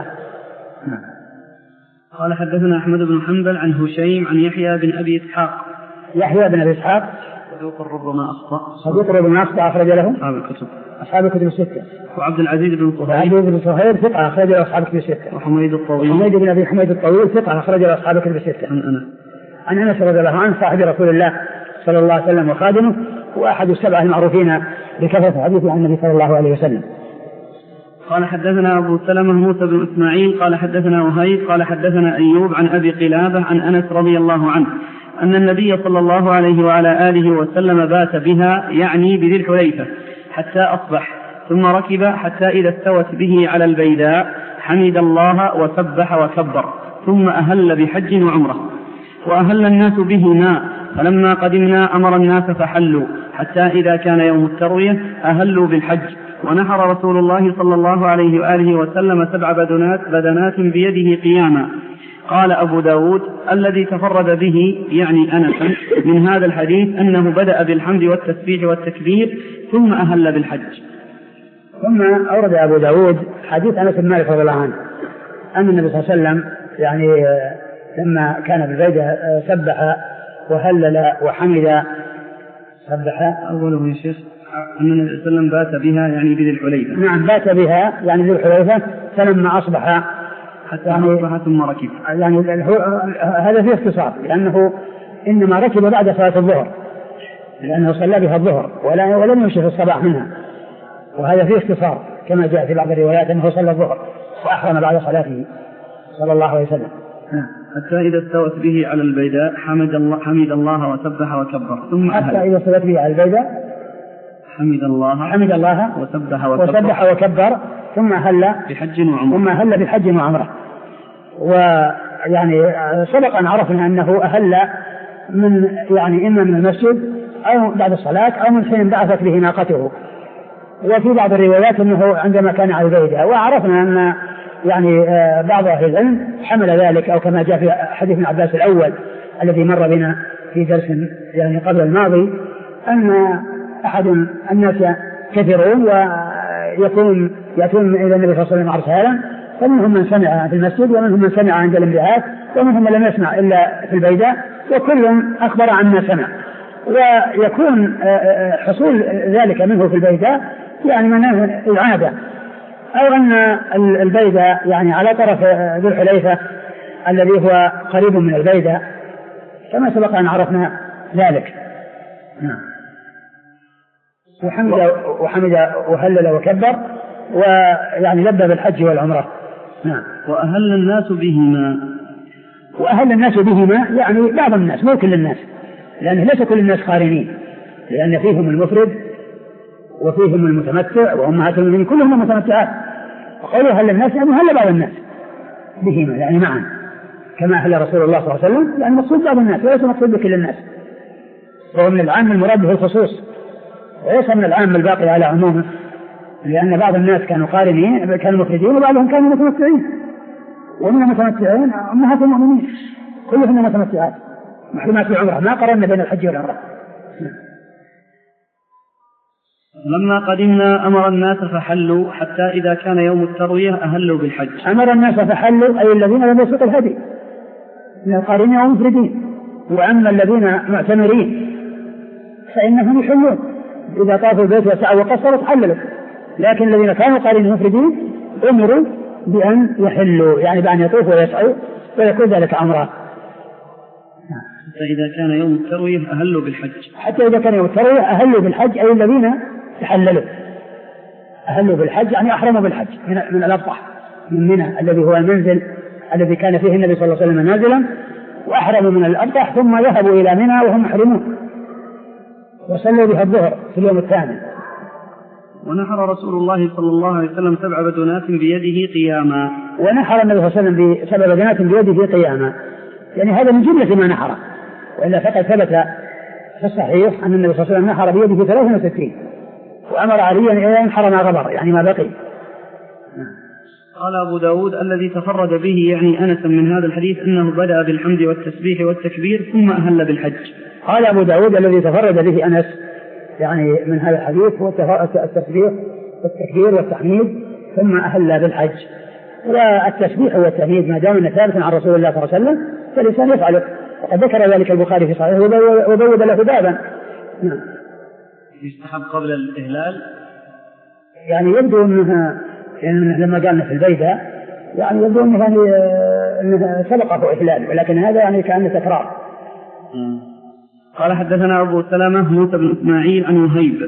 قال حدثنا أحمد بن حنبل عن هشيم عن يحيى بن أبي إسحاق. يحيى بن أبي إسحاق صدوق ربما أخطأ صدوق ربما أخطأ أخرج له أصحاب الكتب أصحاب الكتب الستة. وعبد العزيز بن صهيب عبد العزيز بن صهيب ثقة أخرج له أصحاب الكتب الستة. وحميد الطويل حميد بن أبي حميد الطويل ثقة أخرج له أصحاب الكتب الستة. عن أنس عن أنس رضي الله عنه صاحب رسول الله صلى الله عليه وسلم وخادمه، وأحد السبعة المعروفين بكثرة حديثه عن النبي صلى الله عليه وسلم. قال حدثنا أبو سلمة موسى بن إسماعيل قال حدثنا وهيب قال حدثنا أيوب عن أبي قلابة عن أنس رضي الله عنه أن النبي صلى الله عليه وعلى آله وسلم بات بها يعني بذي الحليفة حتى أصبح، ثم ركب حتى إذا استوت به على البيداء حمد الله وسبح وكبر، ثم أهل بحج وعمرة. وأهل الناس بهما، فلما قدمنا أمر الناس فحلوا حتى إذا كان يوم التروية أهلوا بالحج، ونحر رسول الله صلى الله عليه وآله وسلم سبع بدنات, بدنات بيده قياما. قال أبو داود الذي تفرد به يعني أنس من هذا الحديث أنه بدأ بالحمد والتسبيح والتكبير ثم أهل بالحج. ثم أورد أبو داود حديث أنس بن مالك رضي الله عنه أن النبي صلى الله عليه وسلم يعني لما كان بالبيدة سبح وهلل وحمد. سبح أوله يا شيخ أن النبي صلى الله عليه وسلم بات بها يعني بذي الحليفة. نعم بات بها يعني بذي الحليفة، فلما أصبح حتى يعني أصبح ثم ركب، يعني هذا فيه اختصار لأنه إنما ركب بعد صلاة الظهر، لأنه صلى بها الظهر ولم يمشي في الصباح منها، وهذا فيه اختصار كما جاء في بعض الروايات أنه صلى الظهر وأحرم بعد صلاته صلى الله عليه وسلم. حتى إذا استوت به على البيداء حمد الله, حمد الله وسبح وكبر، ثم حتى إذا استوت به على البيداء حمد الله حمد الله وسبح وكبر, وسبح وكبر ثم هل بحج وعمرة ثم هل بحج وعمرة. ويعني سبق أن عرفنا أنه أهل من يعني إما من المسجد أو بعد الصلاة أو من حين بعثت به ناقته. وفي بعض الروايات أنه عندما كان على البيدة. وعرفنا أن يعني بعض أهل العلم حمل ذلك، أو كما جاء في حديث ابن عباس الأول الذي مر بنا في درس يعني قبل الماضي، أن أحد الناس كثيرون ويكون يأتون إلى النبي صلى الله عليه وسلم أرسالا، فمنهم من سمع في المسجد ومنهم من سمع عند الانبعاث ومنهم من لم يسمع إلا في البيدة، وكل أخبر عن ما سمع. ويكون حصول ذلك منه في البيدة يعني منه العادة، أو أن البيدة يعني على طرف ذو الحليفة الذي هو قريب من البيدة كما سبق أن عرفنا ذلك. نعم. وحمد وحمد وهلل وكبر ويعني لبى بالحج والعمرة. نعم. وأهل الناس بهما. وأهل الناس بهما يعني بعض الناس، مو كل الناس، لأن ليس كل الناس قارنين، لأن فيهم المفرد وفيهم المتمتع وأمهات المؤمنين كلهم متمتعات. وقالوا أهل الناس يعني هل بعض الناس بهما يعني معا، كما أهل رسول الله صلى الله عليه وسلم، يعني مقصود بعض الناس وليس مقصود بكل الناس. وهو من العام المراد به الخصوص وليس من العام الباقي على عمومه، لأن بعض الناس كانوا قارنين كانوا مفردين وبعضهم كانوا متمتعين، ومن المتمتعين أمهات المؤمنين كلهم متمتعات محرمات العمرة، ما قررنا بين الحج والعمرة. لما قدمنا أمر الناس فحلوا حتى إذا كان يوم التروية أهلوا بالحج. أمر الناس فحلوا أي الذين لم يسوقوا الهدي من القارنين ومفردين، وأما الذين معتمرين فإنهم يحلون إذا طافوا البيت وسعوا وقصروا تحللوا، لكن الذين كانوا قارنين مفردين أمروا بأن يحلوا يعني بأن يطوفوا ويسعوا ويكون ذلك عمرة. حتى إذا كان يوم التروية أهلوا بالحج. حتى إذا كان يوم التروية أهلوا بالحج أي الذين تحللوا أهلوا بالحج يعني أحرموا بالحج من, من الأبطح من منى الذي هو المنزل الذي كان فيه النبي صلى الله عليه وسلم نازلا، وأحرموا من الأبطح ثم ذهبوا إلى منى وهم محرمون وصلوا بها الظهر في اليوم الثاني. ونحر رسول الله صلى الله عليه وسلم سبع بدنات بيده قياما. ونحر النبي صلى الله عليه وسلم بسبع بدنات بيده قياما، يعني هذا من جملة ما نحر، وإلا فقد ثبت في الصحيح أن النبي صلى الله عليه وسلم نحر بيده ثلاثة وستين وأمر عليا أن ينحر ما غبر يعني ما بقي. قال أبو داود الذي تفرد به يعني أنس من هذا الحديث أنه بدأ بالحمد والتسبيح والتكبير ثم أهل بالحج. قال أبو داود الذي تفرد به أنس يعني من هذا الحديث هو التسبيح والتكبير والتحميد ثم أهل بالحج. والتسبيح والتحميد ما دام ثابتا عن رسول الله صلى الله عليه وسلم فالإنسان يفعله، وقد ذكر ذلك البخاري في صحيحه وبوّد له بابا. نعم. يستحب قبل الإهلال يعني يبدو أنها يعني لما قالنا في البيدة يعني يبدو أنه يعني أنه سبقه إهلال، ولكن هذا يعني كأنه تكرار. قال حدثنا أبو سلمة موسى بن إسماعيل عن وهيب.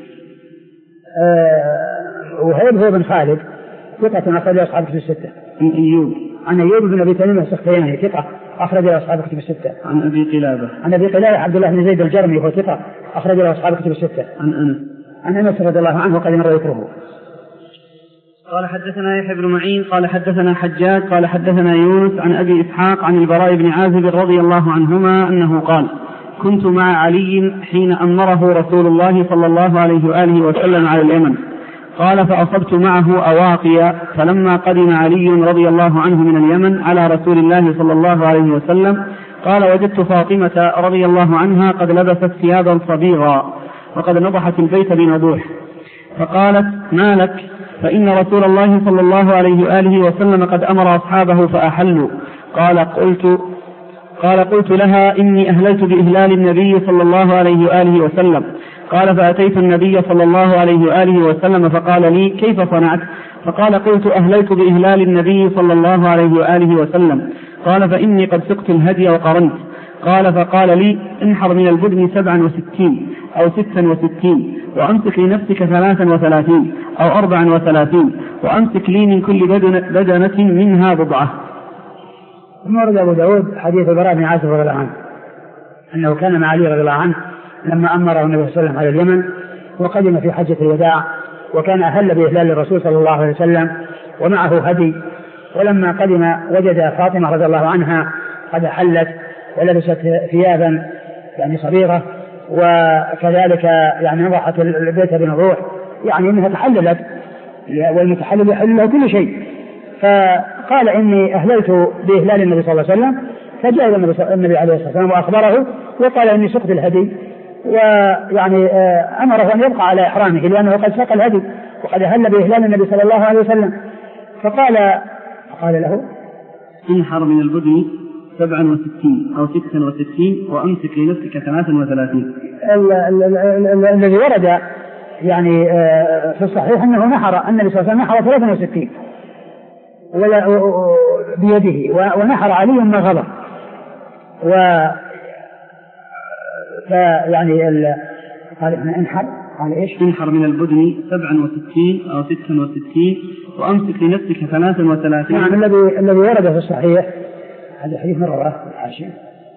أه وهيب هو بن خالد ثقة أخرج أصحاب كتب الستة. عن أيوب عن أيوب بن أبي تميم السختياني ثقة أخرج أصحاب كتب الستة. عن أبي قلابة عن أبي قلابة عبد الله بن زيد الجرمي وهو ثقة أخرج أصحاب كتب الستة. عن أنس عن أنس رضي الله عنه وقد مر ذكره. قال حدثنا يحيى بن معين قال حدثنا حجاج قال حدثنا يونس عن أبي إسحاق عن البراء بن عازب رضي الله عنهما أنه قال كنت مع علي حين أمره رسول الله صلى الله عليه وآله وسلم على اليمن، قال فأصبت معه أواقيا، فلما قدم علي رضي الله عنه من اليمن على رسول الله صلى الله عليه وسلم قال وجدت فاطمة رضي الله عنها قد لبست ثيابا صبيغا وقد نضحت البيت بنضوح، فقالت ما لك؟ فإن رسول الله صلى الله عليه وآله وسلم قد أمر أصحابه فأحلوا. قال قلت قال قلت لها إني أهللت بإهلال النبي صلى الله عليه وآله وسلم. قال فأتيت النبي صلى الله عليه وآله وسلم فقال لي كيف صنعت؟ فقال قلت أهللت بإهلال النبي صلى الله عليه وآله وسلم. قال فإني قد سقت الهدي وقرنت. قال فقال لي انحر من البدن سبعا وستين أو ستا وستين وأمسك لنفسك ثلاثا وثلاثين أو أربعا وثلاثين وأمسك لي من كل بدنة منها بضعة. ثم ورد أبو داود حديث البراء بن عازب رضي الله عنه أنه كان مع علي رضي الله عنه لما أمره النبي صلى الله عليه وسلم على اليمن وقدم في حجة الوداع، وكان أهل بإهلال الرسول صلى الله عليه وسلم ومعه هدي. ولما قدم وجد فاطمة رضي الله عنها قد حلت ولبست ثيابا يعني صغيرة، وكذلك يعني نضحت البيت بنضوح، يعني انها تحللت، والمتحلل يحل له كل شيء. فقال اني اهللت باهلال النبي صلى الله عليه وسلم، فجاء النبي عليه الصلاه والسلام واخبره وقال اني سقت الهدي، ويعني امره ان يبقى على احرامه لانه قد ساق الهدي وقد اهل باهلال النبي صلى الله عليه وسلم. فقال قال له انحر من البدن سبعا وستين أو ستا وستين وأمسك لنفسك ثلاثا وثلاثين. الذي ورد يعني في الصحيح أنه نحر النبي صلى الله عليه وسلم نحر ثلاثا وستين بيده، ونحر علي ما غضب. و فيعني قال انحر قال ايش؟ انحر من البدن سبعا وستين أو ستا وستين وأمسك لنفسك ثلاثا وثلاثين. نعم الذي الذي ورد في الصحيح هذا حديث من رواه الحاشية.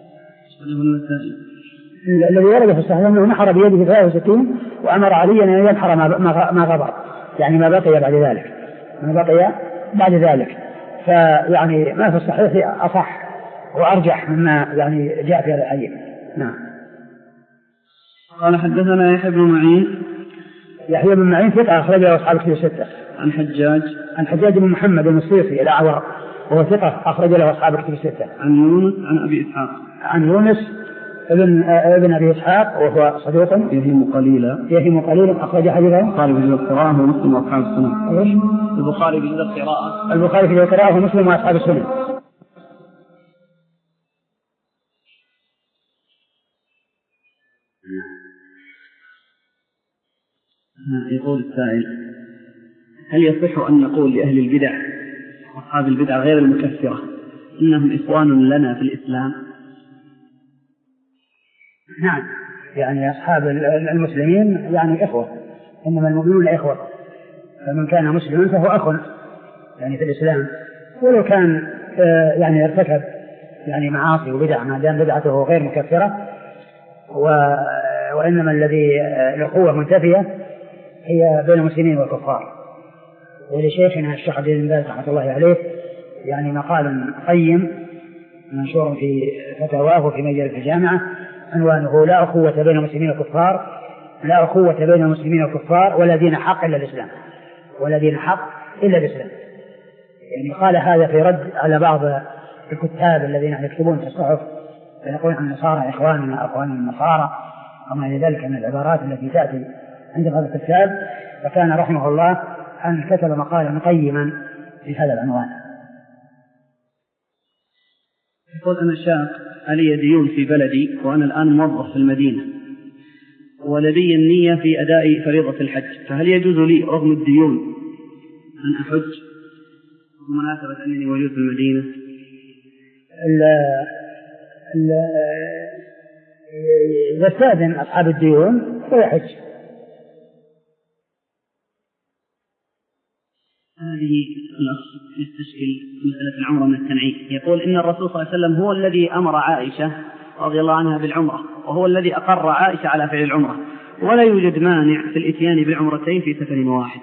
الذي ورد في الصحيح أنه نحر بيده ثلاثة وستين وأمر عليا أن ينحر ما غبر، يعني ما بقي بعد ذلك ما بقي بعد ذلك فيعني ما في الصحيح أصح وأرجح مما يعني جاء في هذا الحديث. نعم. قال حدثنا يحيى بن معين. يحيى بن معين ثقة أخرج له أصحاب الكتب الستة. عن حجاج عن حجاج بن محمد المصيصي الأعور وهو ثقة أخرج له أصحاب الكتب الستة. عن يونس عن أبي إسحاق. عن يونس ابن ابن أبي إسحاق وهو صدوق يهم قليلا يهم قليلا أخرج حديثه البخاري في القراءة ومسلم وأصحاب السنن. إيش؟ البخاري في القراءة البخاري في القراءة ومسلم وأصحاب السنن. يقول السائل: هل يصح أن نقول لأهل البدع أصحاب البدع غير المكفرة إنهم إخوان لنا في الإسلام؟ نعم، يعني أصحاب المسلمين يعني إخوة، إنما المؤمنون إخوة، فمن كان مسلما فهو أخ يعني في الإسلام، ولو كان يعني ارتكب يعني معاصي وبدع ما دام بدعته غير مكفرة. وإنما الذي الأخوة منتفية هي بين المسلمين والكفار. ولشيخنا الشيخ عبد العزيز رحمة الله عليه يعني مقال قيم منشور في فتاواه في مجلة الجامعة عنوانه: لا أخوة بين المسلمين والكفار، لا أخوة بين المسلمين والكفار ولا دين حق إلا الإسلام، ولا دين حق إلا الإسلام. يعني قال هذا في رد على بعض الكتاب الذين يكتبون في الصحف فيقولون عن النصارى إخواننا أخوان النصارى وما إلى ذلك من العبارات التي تأتي عند هذا الكتاب. فكان رحمه الله أن كتب مقالا قيما في هذا العنوان. يقول: أنا شاب علي ديون في بلدي وأنا الآن موظف في المدينة ولدي النية في أداء فريضة الحج، فهل يجوز لي رغم الديون أن أحج بمناسبة أنني موجود في المدينة؟ يستأذن أصحاب الديون ويحج. هذه يستشكل مسألة العمرة من التنعيم. يقول: إن الرسول صلى الله عليه وسلم هو الذي أمر عائشة رضي الله عنها بالعمرة، وهو الذي أقر عائشة على فعل العمرة، ولا يوجد مانع في الإتيان بالعمرتين في سفر واحد.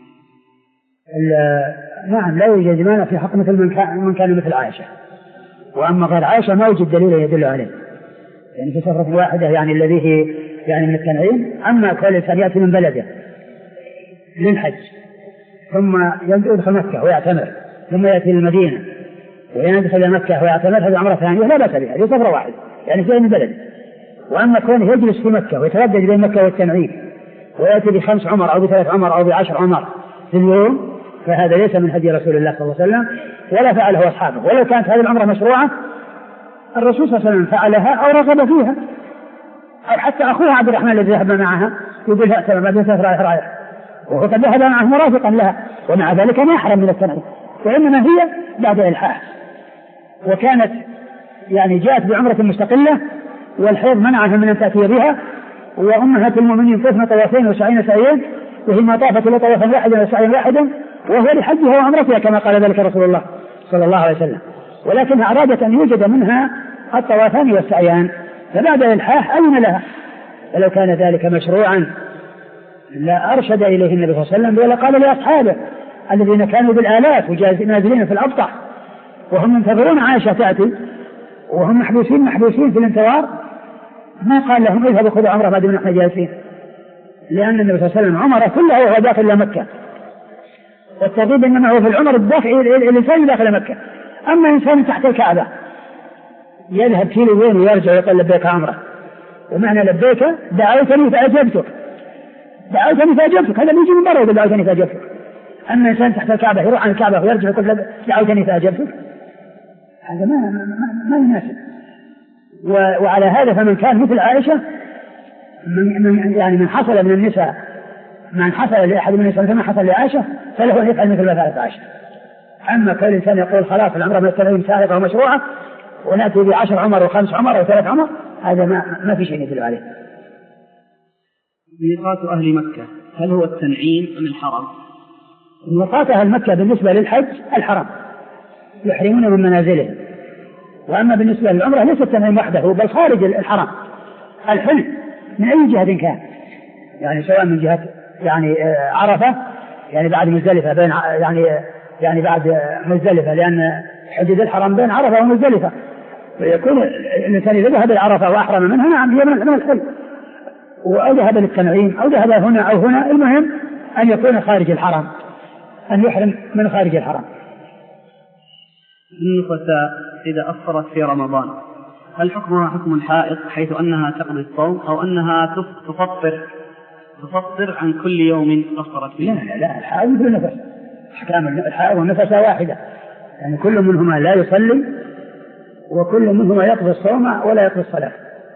نعم، لا يوجد مانع في حق مثل من كان مثل عائشة، وأما غير عائشة ما وجد دليل يدل عليه يعني في سفرة واحدة يعني الذي هي يعني من التنعيم. أما كل إنسان يأتي من بلده للحج ثم يدخل مكة ويعتمر ثم يأتي للمدينة ويدخل مكة ويعتمر، هذه عمرة ثانية لا بأس بها، هذه سفرة واحدة يعني جاي من بلده. وأما كونه يجلس في مكة ويتردد بين مكة والتنعيم ويأتي بخمس عمر أو بثلاث عمر أو بعشر عمر في اليوم، فهذا ليس من هدي رسول الله صلى الله عليه وسلم ولا فعله أصحابه. ولو كانت هذه العمرة مشروعة الرسول صلى الله عليه وسلم فعلها أو رغب فيها، أو حتى أخوه عبد الرحمن الذي ذهب معها يقول لا بعد ثلاث رايح وهو قد ذهب معه مرافقا لها، ومع ذلك ما يحرم من التنعيم، وإنما هي بعد الإلحاح. وكانت يعني جاءت بعمرة مستقلة والحيض منعها من أن تأتي بها، وأمهات المؤمنين طفن طوافين وسعين سعيين، وهي ما طافت إلا طوافا واحدا وسعيا واحدا، وهو لحجها وعمرتها كما قال ذلك رسول الله صلى الله عليه وسلم، ولكنها أرادت أن يوجد منها الطوافان والسعيان، فبعد الإلحاح أذن لها. ولو كان ذلك مشروعا لا أرشد إليه النبي صلى الله عليه وسلم ولا قال لأصحابه الذين كانوا بالآلاف ونازلين في الأبطح وهم ينتظرون عائشة تأتي وهم محبوسين محبوسين في الانتظار، ما قال لهم اذهبوا خذوا عمره ما دون نحن جالسين، لأن النبي صلى الله عليه وسلم عمره كله وهو داخل إلى مكة، والترغيب إنما هو في العمر الداخل الإنسان داخل مكة. أما إنسان تحت الكعبة يذهب كيلوين ويرجع ويقول لبيك عمره، ومعنى لبيك دعوتني فأجبتك، دعوتني فأجبتك، هذا اللي يجي من برا يقول دعوتني فأجبتك. أما إنسان تحت الكعبة يروح عن الكعبة ويرجع يقول دعوتني فأجبتك، هذا ما ما, ما يناسب. وعلى هذا فمن كان مثل عائشة من من يعني من حصل من النساء من حصل لأحد من النساء مثل حصل لعائشة فله أن يفعل مثل ما فعلت عائشة. أما كل إنسان يقول خلاص العمرة من التنعيم سائغة ومشروعة ونأتي بعشر عمر وخمس عمر وثلاث عمر، هذا ما ما في شيء يدل عليه. ميقات أهل مكة هل هو التنعيم أم الحرم؟ ميقات أهل مكة بالنسبة للحج الحرم، يحرمون من منازلهم. وأما بالنسبة للعمرة ليس التنعيم وحده بل خارج الحرم الحل من أي جهة كان، يعني سواء من جهة يعني عرفة يعني بعد مزدلفة بين يعني يعني بعد مزدلفة، لأن حدود الحرم بين عرفة ومزدلفة، ويكون الإنسان إذا ذهب العرفة وأحرم منها نعم هي من الحل، أو ذهب للتنعيم أو ذهب هنا أو هنا، المهم أن يكون خارج الحرم، أن يحرم من خارج الحرم. النفساء إذا أفطرت في رمضان هل حكمها حكم الحائض حيث أنها تقضي الصوم أو أنها تفطر تفطر عن كل يوم أفطرت فيه؟ لا لا لا الحائض مثل النفس، أحكام الحائض والنفس واحدة، يعني كل منهما لا يصلي وكل منهما يقضي الصوم ولا يقضي الصلاة.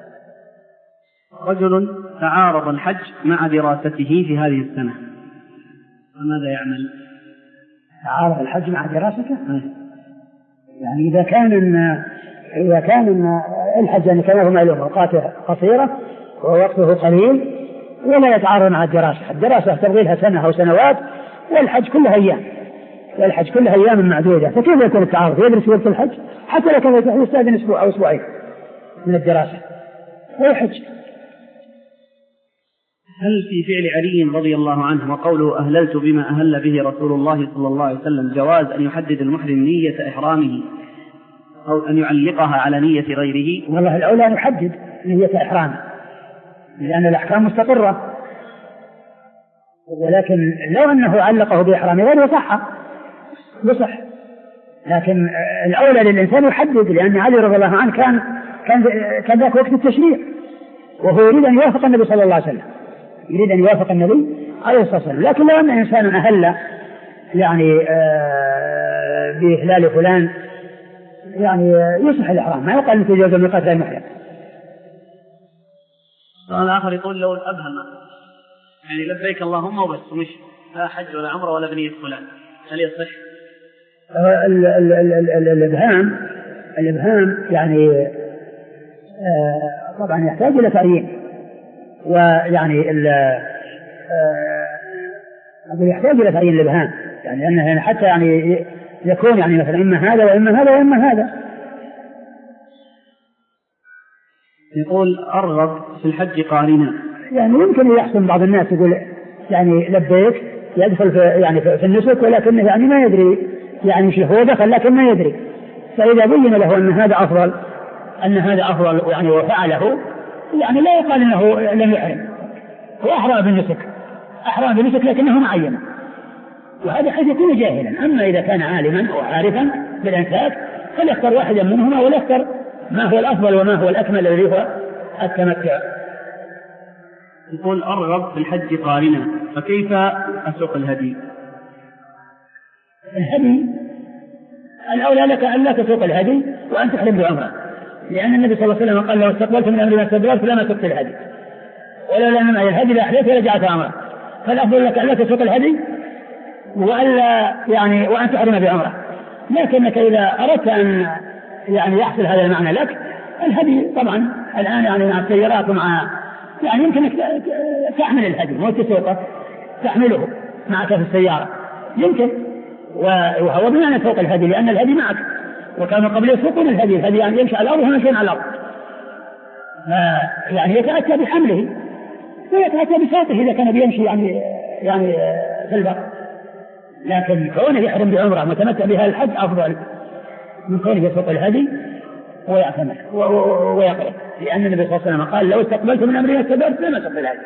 رجل تعارض الحج مع دراسته في هذه السنة فماذا يعمل؟ تعارض الحج مع دراسته؟ يعني إذا كان إن إذا كان إن الحج يعني كما هو معلوم أوقاته قصيرة ووقته قليل ولا يتعارض مع الدراسة، الدراسة تقضي لها سنة أو سنوات والحج كلها أيام، والحج كلها أيام معدودة، فكيف يكون التعارض؟ يدرس وقت الحج حتى لو كان يستأذن أسبوع أو أسبوعين من الدراسة ويحج. هل في فعل علي رضي الله عنه وقوله أهللت بما أهل به رسول الله صلى الله عليه وسلم جواز أن يحدد المحرم نية إحرامه أو أن يعلقها على نية غيره؟ والله الأولى أن يحدد نية إحرامه لأن الأحكام مستقرة، ولكن لو أنه علقه بإحرام غيره صح بصح، لكن الأولى للإنسان يحدد، لأن علي رضي الله عنه كان كان كان ذاك وقت التشريع وهو يريد أن يوافق النبي صلى الله عليه وسلم، يريد أن يوافق النبي عليه الصلاة والسلام. لكن لو أن إنسان أهل يعني بإهلال فلان يعني يصح الإحرام، ما يقال أنه يجوز الميقات غير محرم. سؤال آخر يقول لو الأبهم يعني لبيك اللهم وبس ومش لا حج ولا عمره ولا بنية فلان هل يصح؟ الإبهام الإبهام يعني طبعا يحتاج إلى تعيين، ويعني أقول يحتاج إلى تعيين الإبهام، يعني أنه حتى يعني يكون يعني مثلا إما هذا وإما هذا وإما هذا. يقول أرغب في الحج قارنا، يعني يمكن يحسن بعض الناس يقول يعني لبيك يدخل في يعني في النسك ولكنه يعني ما يدري يعني شيء هو دخل لكن ما يدري، فإذا بين له أن هذا أفضل أن هذا أفضل يعني وفعله يعني لا يقال أنه لم يحرم، هو أحرم بالنسك أحرم بالنسك لكنه معين، وهذا حيث يكون جاهلا. أما إذا كان عالما وعارفا بالأنساك فليختار واحدا منهما وليختار ما هو الأفضل وما هو الأكمل الذي هو التمتع. يقول أرغب في الحج قارنا فكيف أسوق الهدي؟ الهدي الأولى لك أن لا تسوق الهدي وأن تحرم بعمرة، لأن النبي صلى الله عليه وسلم قال لو استقبلت من أمر ما استدبرت فلا سقت الهدي، ولولا أن معي الهدي لأحليت ولجعت عمرة، فالأفضل لك أن لا تسوق الهدي وألا يعني وأن تحرم بعمرة. لكنك إذا أردت أن يعني يحصل هذا المعنى لك الهدي طبعا الآن يعني مع السيارات ومع يعني يمكنك تحمل الهدي مو تسوقه، تحمله معك في السيارة يمكن، وهو بمعنى فوق الهدي لأن الهدي معك، وكانوا قبل يسوقون الهدي، الهدي يعني يمشي على الأرض وهم يمشون على الأرض، يعني يتأتى بحمله حتى بساطه إذا كان بيمشي يعني يعني في البر، لكن كونه يحرم بعمرة متمتع بها الحج أفضل من كونه يسوق الهدي ويعتمر ويقرب، لأن النبي صلى الله عليه وسلم قال لو استقبلت من أمري واستدبرت لما سقط الهدي.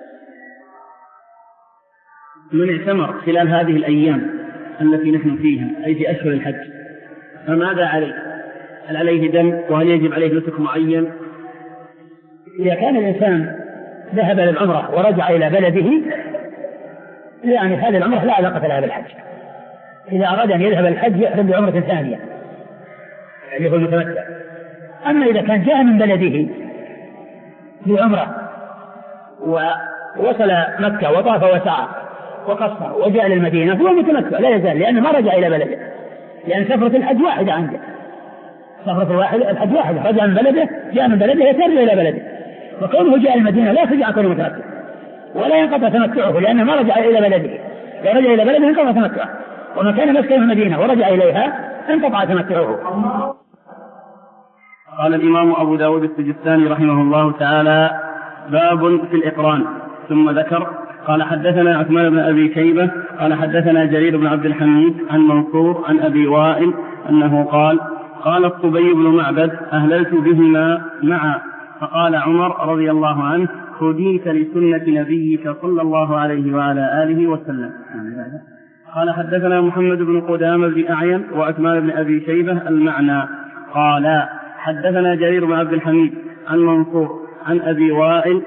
من اعتمر خلال هذه الأيام التي نحن فيها أي في أشهر الحج فماذا عليه؟ هل عليه دم وهل يجب عليه نسك معين؟ إذا كان الإنسان ذهب للعمرة ورجع إلى بلده يعني هذه العمرة لا علاقة لها بالحج. إذا أراد أن يذهب الحج يحرم بعمرة ثانية اللي هو المتمتع. أما إذا كان جاء من بلده بعمرة ووصل مكة وطاف وسعى وقصر وجاء للمدينة هو متمتع لا يزال، لأنه ما رجع إلى بلده، لأن سفرة الحج واحدة عنده، سفرة الواحد الحج واحدة، رجع من بلده جاء من بلده يترجع إلى بلده، وكونه جاء المدينة لا ترجع كونه متمتع ولا ينقطع تمتعه لأنه ما رجع إلى بلده. إذا رجع إلى بلده انقطع تمتعه، وما كان مسكن في المدينة ورجع إليها انقطع تمتعه. قال الإمام أبو داود السجستاني رحمه الله تعالى: باب في الإقران. ثم ذكر قال: حدثنا عثمان بن أبي شيبة قال حدثنا جرير بن عبد الحميد عن منصور عن أبي وائل أنه قال: قال الصبي بن معبد: أهللت بهما معا. فقال عمر رضي الله عنه: هديت لسنة نبيك صلى الله عليه وعلى آله وسلم. قال: حدثنا محمد بن قدامة بن أعين وعثمان بن أبي شيبة المعنى. قال: حدثنا جرير بن عبد الحميد عن منصور عن أبي وائل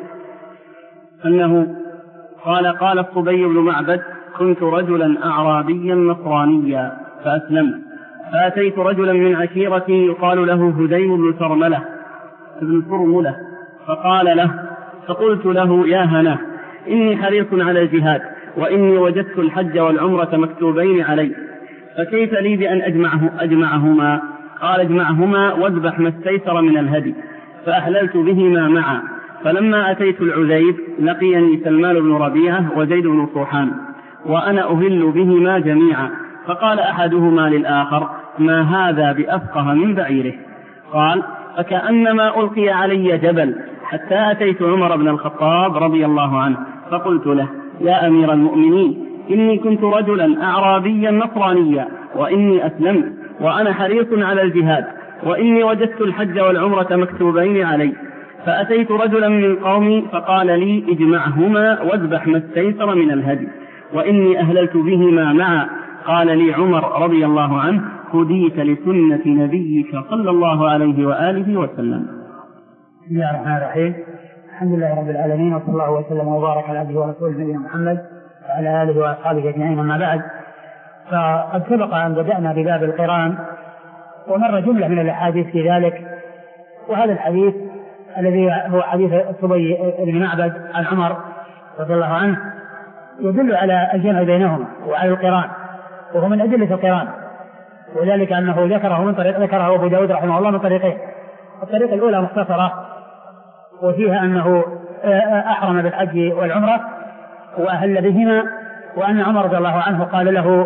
أنه قال: قال الصبي بن معبد: كنت رجلا أعرابيا نصرانيا فأسلمت، فأتيت رجلا من عشيرتي يقال له هديم بن سرملة بن سرملة فقال له فقلت له: يا هنا، إني حريص على الجهاد، وإني وجدت الحج والعمرة مكتوبين علي، فكيف لي بأن أجمعه أجمعهما؟ قال: اجمعهما واذبح ما استيسر من الهدي. فأحللت بهما معا. فلما أتيت العذيب لقيني سلمان بن ربيعة وزيد بن صوحان وأنا أهل بهما جميعا. فقال أحدهما للآخر: ما هذا بأفقه من بعيره؟ قال: فكأنما ألقي علي جبل، حتى أتيت عمر بن الخطاب رضي الله عنه فقلت له: يا أمير المؤمنين، إني كنت رجلا أعرابيا نصرانيا، وإني أسلمت، وأنا حريص على الجهاد، وإني وجدت الحج والعمرة مكتوبين علي، فأتيت رجلا من قومي فقال لي: اجمعهما واذبح ما استيسر من الهدي، وإني أهللت بهما معا. قال لي عمر رضي الله عنه: هديت لسنة نبيك صلى الله عليه وآله وسلم. بسم الله الرحمن الرحيم. الحمد لله رب العالمين، وصلى الله وسلم وبارك على عبده ورسوله نبينا محمد وعلى آله وأصحابه أجمعين. أما بعد، فقد سبق أن بدأنا بباب القران ومر جملة من الأحاديث في ذلك، وهذا الحديث الذي هو حديث الصبي بن معبد عن عمر رضي الله عنه يدل على الجمع بينهما وعلى القران، وهو من أدلة القران، وذلك أنه ذكره من طريق ذكره أبو داود رحمه الله من طريقين. الطريقة الأولى مختصرة وفيها أنه أحرم بالحج والعمرة وأهل بهما، وأن عمر رضي الله عنه قال له: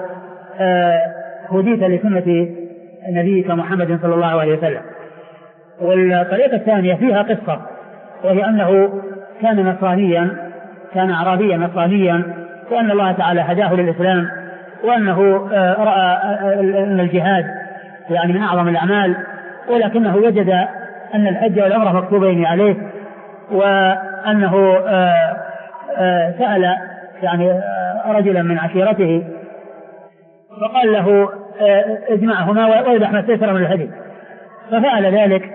هديت لسنة نبيك محمد صلى الله عليه وسلم. والطريقة الثانية فيها قصة، وهي أنه كان نصرانيا، كان أعرابيا نصرانيا، وأن الله تعالى هداه للإسلام، وأنه رأى أن الجهاد يعني من أعظم الأعمال، ولكنه وجد أن الحج والعمرة مكتوبين عليه، وأنه سأل يعني رجلا من عشيرته فقال له: اجمعهما ويذبح ما استيسر من الهدي. ففعل ذلك،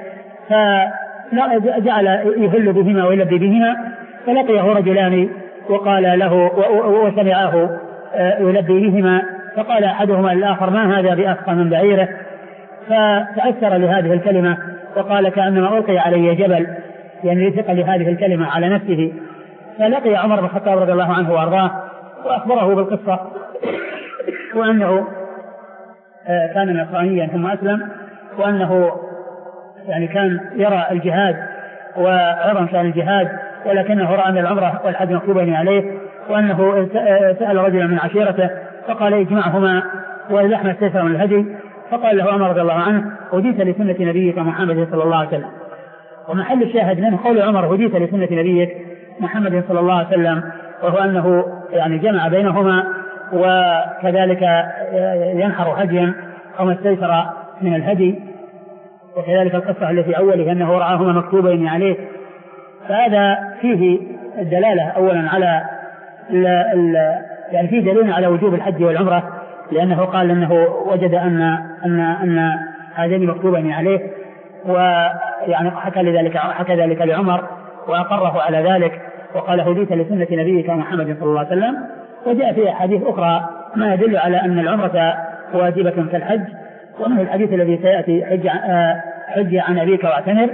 فجعل يهل بهما ويلبي بهما، فلقيه رجلان وقال له وسمعه يلبي بهما، فقال أحدهما للآخر: ما هذا بأفقه من بعيره؟ فتأثر لهذه الكلمة وقال: كأنما ألقي علي جبل، يعني لثقل لهذه الكلمة على نفسه. فلقي عمر بن الخطاب رضي الله عنه وأرضاه وأخبره بالقصة، وأنه كان نصرانيا ثم أسلم، وأنه يعني كان يرى الجهاد وعظم شأن الجهاد، ولكنه رأى أن العمرة والحج مكتوبين عليه، وأنه سأل رجلا من عشيرته فقال: اجمعهما واذبح ما استيسر من الهدي. فقال له عمر رضي الله عنه: هديت لسنة نبيك محمد صلى الله عليه وسلم. ومحل الشاهد منه قول عمر: هديت لسنة نبيك، محمد صلى الله عليه وسلم، وهو أنه يعني جمع بينهما، وكذلك ينحر هديا أو ما استيسر من الهدي، وكذلك القصة التي أوله أنه رآهما مكتوبين عليه. فهذا فيه الدلالة أولا على ال ال يعني فيه دليل على وجوب الحج والعمرة، لأنه قال أنه وجد أن أن أن هذين مكتوبين عليه، ويعني حكى لذلك حكى ذلك لعمر وأقره على ذلك، وقال هديت لسنة نبيك محمد صلى الله عليه وسلم. وجاء في أحاديث أخرى ما يدل على أن العمرة واجبة كالحج، ومنه الحديث الذي سيأتي حج, حج عن أبيك واعتمر.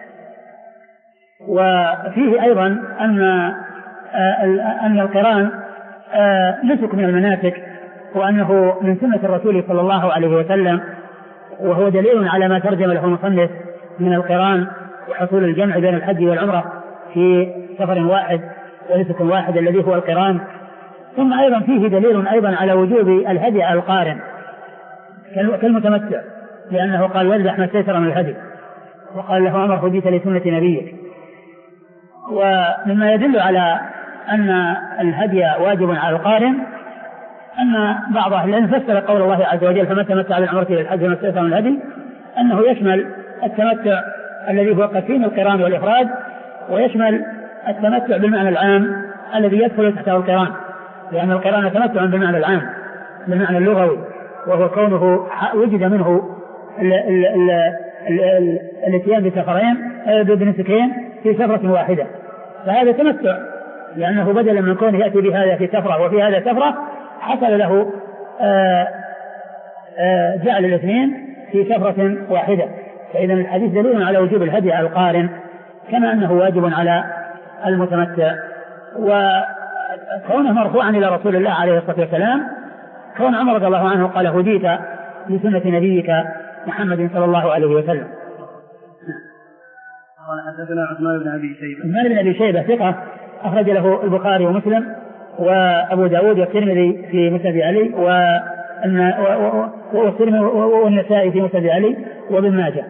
وفيه أيضا أن أن القران نسك من المناسك، وأنه من سنة الرسول صلى الله عليه وسلم، وهو دليل على ما ترجم له المصنف من القران وحصول الجمع بين الحج والعمرة في سفر واحد ونسك واحد الذي هو القران. ثم أيضا فيه دليل أيضا على وجوب الهدي على القارن كالمتمتع، لأنه قال واذبح ما استيسر من الهدي، وقال له عمر هديت لسنة نبيك. ومما يدل على أن الهدي واجب على القارن أن بعض أهل العلم فسر قول الله عز وجل فمن تمتع بالعمرة إلى الحج وما استيسر من الهدي أنه يشمل التمتع الذي هو قسيم القران والإفراد، ويشمل التمتع بالمعنى العام الذي يدخل تحته القران، لأن القران تمتع بالمعنى العام بالمعنى اللغوي، وهو كونه وجد منه الاتيان بسفرين بنسكين في سفرة واحدة، فهذا تمتع، لأنه بدلا من كونه يأتي بهذا في سفرة وفي هذا سفرة حصل له آآ آآ جعل الاثنين في سفرة واحدة. فإذا الحديث دليل على وجوب الهدي على القارن كما أنه واجب على المتمتع. وكونه مرفوعا إلى رسول الله عليه الصلاة والسلام، كون عمر رضي الله عنه قال هديت لسنة نبيك محمد صلى الله عليه وسلم. قال حدثنا عثمان بن أبي شيبة. عثمان بن أبي شيبة ثقة أخرج له البخاري ومسلم وأبو داود والترمذي في مسند علي والنسائي في مسند علي وابن ماجه،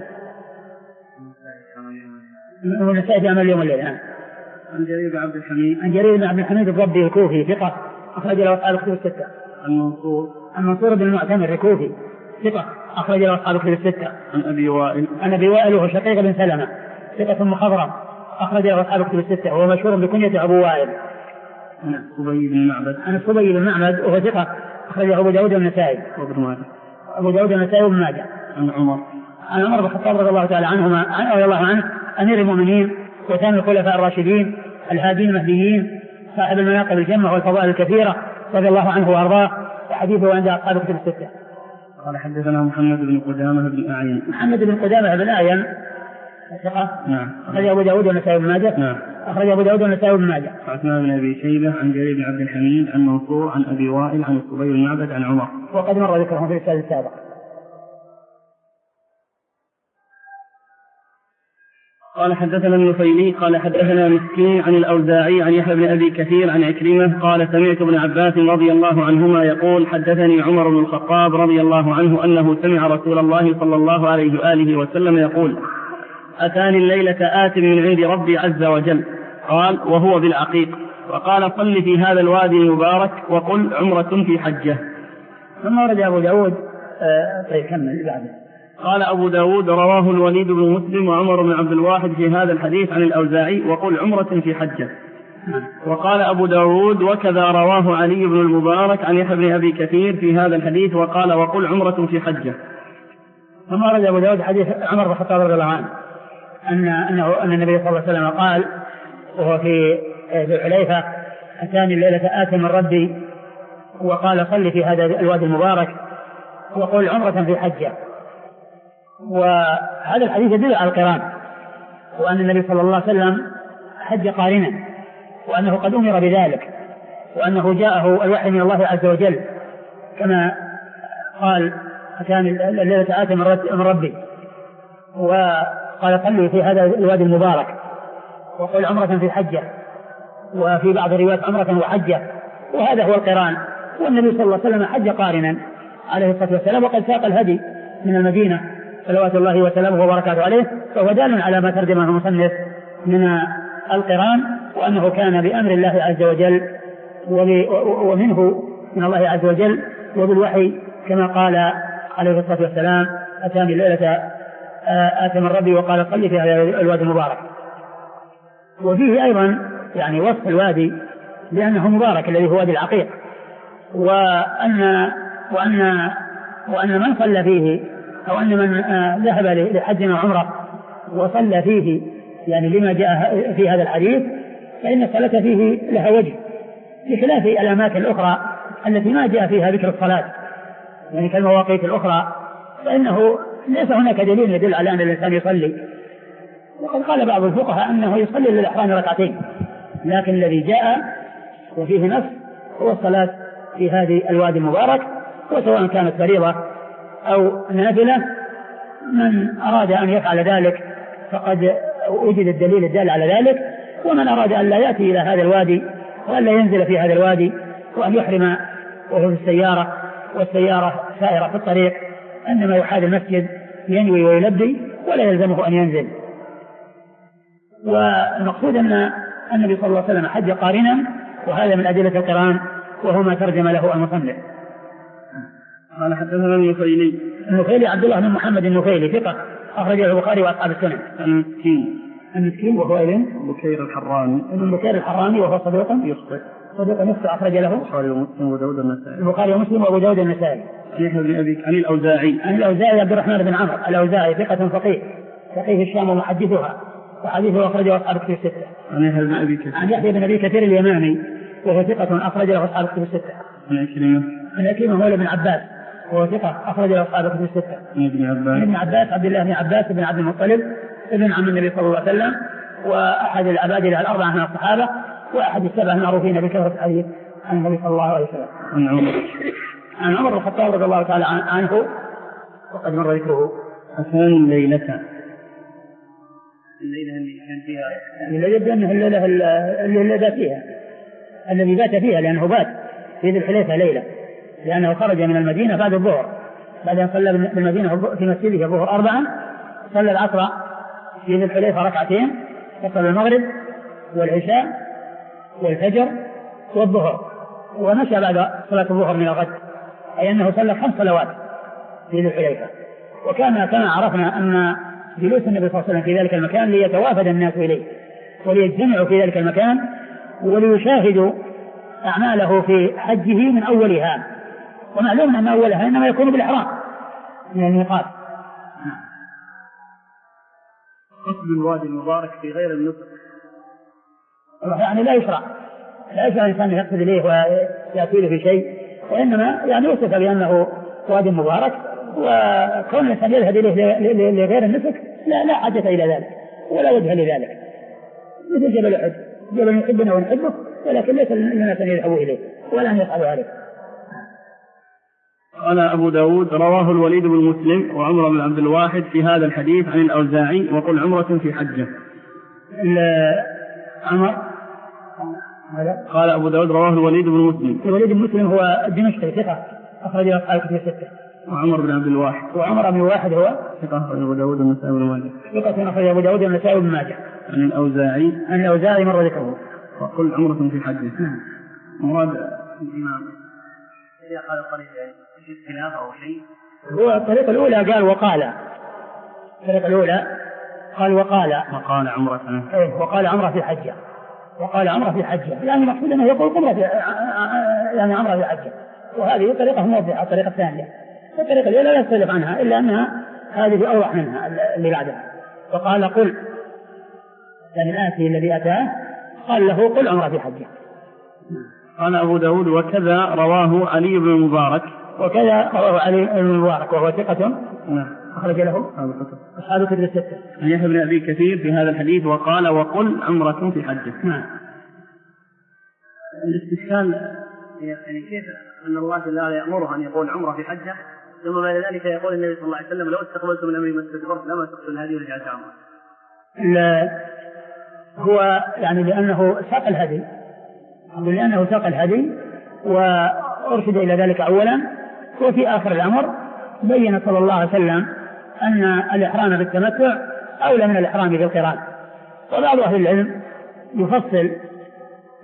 والنسائي في عمل اليوم والليل. عن جرير بن عبد الحميد عن جرير بن عبد الحميد الضبي الكوفي ثقة أخرج له أصحاب الكتب الستة. عن منصور عن منصور بن المعتمر الكوفي ثقة أخرج له أصحاب الكتب الستة. عن أبي وائل عن أبي وائل وهو شقيق بن سلمة ثقة مخضرم أخرج له أصحاب الكتب الستة، وهو مشهور بكنية أبو وائل. عن الصبي بن معبد عن الصبي بن معبد وهو ثقة أخرجه أبو داود والنسائي وابن ماجه أبو داود والنسائي وابن ماجه. عن عمر عن عمر بن الخطاب رضي الله تعالى عنهما رضي الله عنه أمير المؤمنين وثاني الخلفاء الراشدين الهادين المهديين صاحب المناقب الجمة والفضائل الكثيرة رضي الله عنه وأرضاه، وحديثه عند أصحاب الكتب الستة. قال حدثنا محمد بن قدامة بن أعين. محمد بن قدامة بن أعين ثقة نعم أخرج أبو داود والنسائي بن ماجه. نعم أخرج أبو داود والنسائي بن ماجه. عثمان بن أبي شيبة عن جرير بن عبد الحميد عن منصور عن أبي وائل عن الصبي بن معبد عن عمر، وقد مر ذكرهم في الرسالة السابق. قال حدثنا النفيلي قال حدثنا مسكين عن الأوزاعي عن يحيى بن أبي كثير عن عكرمة قال سمعت ابن عباس رضي الله عنهما يقول حدثني عمر بن الخطاب رضي الله عنه أنه سمع رسول الله صلى الله عليه وآله وسلم يقول أتاني الليلة آت من عند ربي عز وجل، قال وهو بالعقيق، وقال صل في هذا الوادي المبارك وقل عمرة في حجة. ثم ورد أبو داود آه طيب كمل بعده. قال أبو داود رواه الوليد بن مسلم وعمر بن عبد الواحد في هذا الحديث عن الأوزاعي وقل عمرة في حجة. وقال أبو داود وكذا رواه علي بن المبارك عن يحيى بن أبي كثير في هذا الحديث وقال وقل عمرة في حجة. ثم ورد أبو داود حديث عمر بن الخطاب رضي الله عنه أن أنه أن النبي صلى الله عليه وسلم قال وهو في ذي الحليفة أتاني الليلة آت من ربي، وقال صل في هذا الوادي المبارك وقل عمرة في حجة. وهذا الحديث يدل على القران، وأن النبي صلى الله عليه وسلم حج قارنا، وأنه قد أمر بذلك، وأنه جاءه الوحي من الله عز وجل كما قال أتاني الليلة آت من ربي، وقال صلوا في هذا الوادي المبارك وقل عمرة في حجة، وفي بعض الروايات عمرة وحجة، وهذا هو القران. والنبي صلى الله عليه وسلم حج قارنا عليه الصلاة والسلام، وقد ساق الهدي من المدينة صلوات الله وسلامه وبركاته عليه، فهو دال على ما ترجمه المصنف من القران وأنه كان بأمر الله عز وجل ومنه من الله عز وجل وبالوحي كما قال عليه الصلاة والسلام أتاني الليلة آتى من ربي وقال صلي في هذا الوادي المبارك. وفيه أيضا يعني وصف الوادي لأنه مبارك الذي هو وادي العقيق، وأن وأن وأن من صلى فيه أو أن من ذهب لحج وعمرة وصلى فيه يعني لما جاء في هذا الحديث فإن الصلاة فيه لها وجه، بخلاف الأماكن الأخرى التي ما جاء فيها ذكر الصلاة يعني كالمواقيت الأخرى، فإنه ليس هناك دليل يدل على أن الإنسان يصلي. وقد قال بعض الفقهاء أنه يصلي للإحرام ركعتين، لكن الذي جاء وفيه نص هو الصلاة في هذه الوادي المبارك، وسواء كانت فريضة أو نافلة. من أراد أن يفعل ذلك فقد وجد الدليل الدال على ذلك، ومن أراد أن لا يأتي إلى هذا الوادي وأن لا ينزل في هذا الوادي وأن يحرم وهو في السيارة والسيارة سائرة في الطريق إنما يحاذي المسجد ينوي ويلبي ولا يلزمه أن ينزل. والمقصود أن النبي صلى الله عليه وسلم حج قارنا، وهذا من أدلة القران وهو ما ترجم له المصنف. قال حدثنا النفيلي النفيلي عبد الله بن محمد النفيلي ثقة أخرجه البخاري وأصحاب السنن. المسكين المسكين وهو ابن بكير الحراني ابن بكير الحراني وهو صديق يخطئ صديق يخطئ أخرج له البخاري ومسلم وأبو داود النسائي البخاري ومسلم وأبو داود النسائي. عن الأوزاعي عن الأوزاعي عبد الرحمن بن عمرو الأوزاعي ثقة فقيه فقيه الشام ومحدثها وحديثه أخرجه أصحاب الكتب الستة. عن يحيى بن أبي كثير عن يحيى بن أبي كثير اليماني وهو ثقة أخرج له أصحاب الكتب الستة. عن عكرمة عن عكرمة مولى بن عباس وهو ثقة أخرج له أصحاب الكتب الستة. عن ابن عباس ابن عباس عبد الله بن عباس بن عبد المطلب ابن عم النبي صلى الله عليه وسلم، وأحد الأبادلة الأربعة من الصحابة، وأحد السبعة المعروفين بكثرة الحديث عن النبي صلى الله عليه وسلم. عن عمر عن عمر الخطاب رضي الله تعالى عنه وقد مر ذكره. أتاني الليلة الليلة اللي كان فيها الليلة بأنه الليلة اللي بات فيها الذي بات فيها لأنه بات في ذي الحليفة ليلة، لأنه خرج من المدينة بعد الظهر بعد أن صلى بالمدينة في مسجده الظهر أربعا، صلى العصر في ذي الحليفة ركعتين، وصلى المغرب والعشاء والفجر والظهر، ومشى بعد صلاة الظهر من الغد، أي أنه صلى خمس صلوات في ذي الحليفة. وكان كما عرفنا أن جلوس النبي صلى الله عليه وسلم في ذلك المكان ليتوافد الناس إليه وليجتمعوا في ذلك المكان وليشاهدوا أعماله في حجه من أولها، ومعلوم أن أولها إنما يكون بالإحرام من الميقات. قصد الوادي المبارك في غير النسك يعني لا يشرع لا يشرع الإنسان يقصد إليه ويأتي له في شيء، وإنما يعني يوصف بأنه وادي مبارك، وكون الإنسان يذهب إليه لغير النسك لا لا حاجة إلى ذلك ولا وجه لذلك، مثل جبل أحد جبل يحبنا ونحبه، ولكن ليس للناس أن يذهبوا إليه ولا أن يصعدوا عليه. قال أبو داود رواه الوليد بن مسلم وعمر بن عبد الواحد في هذا الحديث عن الأوزاعي وقل عمرة في حجة. عمر قال أبو داود رواه الوليد بن مسلم. الوليد بن مسلم هو دمشقي ثقة أخرج له أصحاب الكتب الستة. وعمر بن عبد الواحد وعمر بن الواحد هو ثقة أخرج أبو داود والنسائي وابن ماجه. ثقة أخرج أبو داود والنسائي وابن ماجه. عن الأوزاعي عن الأوزاعي مر ذكره وقل عمرة في حجة. مراد الإمام إذا قال الطريق خلاف أو شيء هو الطريقة الأولى قال وقال الطريقة الأولى قال وقال وقال عمرة إيه وقال عمرة في حجة وقال عمرة في حجة، يعني مقصود أنه يقول عمرة في يعني عمرة في حجة، وهذه طريقة موضحة. الطريقة الثانية الطريقة الأولى لا يختلف عنها إلا أنها هذه أوضح منها اللي بعدها. وقال قل يعني الآتي الذي أتاه قال له قل عمرة في حجة. قال أبو داود وكذا رواه علي بن المبارك وكذا رواه علي بن المبارك وهو ثقة أخرج له أصحاب الكتب الستة. عن يحيى بن أبي كثير في هذا الحديث وقال وقل عمرة في حجة. نعم. الاستشكال يعني كيف أن الله لا يأمره أن يقول عمرة في حجة ثم بعد ذلك يقول النبي صلى الله عليه وسلم لو استقبلت من أمري ما استدبرت لما تقتل هذه ورجعت عمرة. لا هو يعني لأنه ساق الهدي لأنه ساق الهدي وأرشد إلى ذلك أولا، وفي آخر الأمر بين صلى الله عليه وسلم أن الإحرام بالتمتع أولى من الإحرام بالقران. وبعض أهل العلم يفصل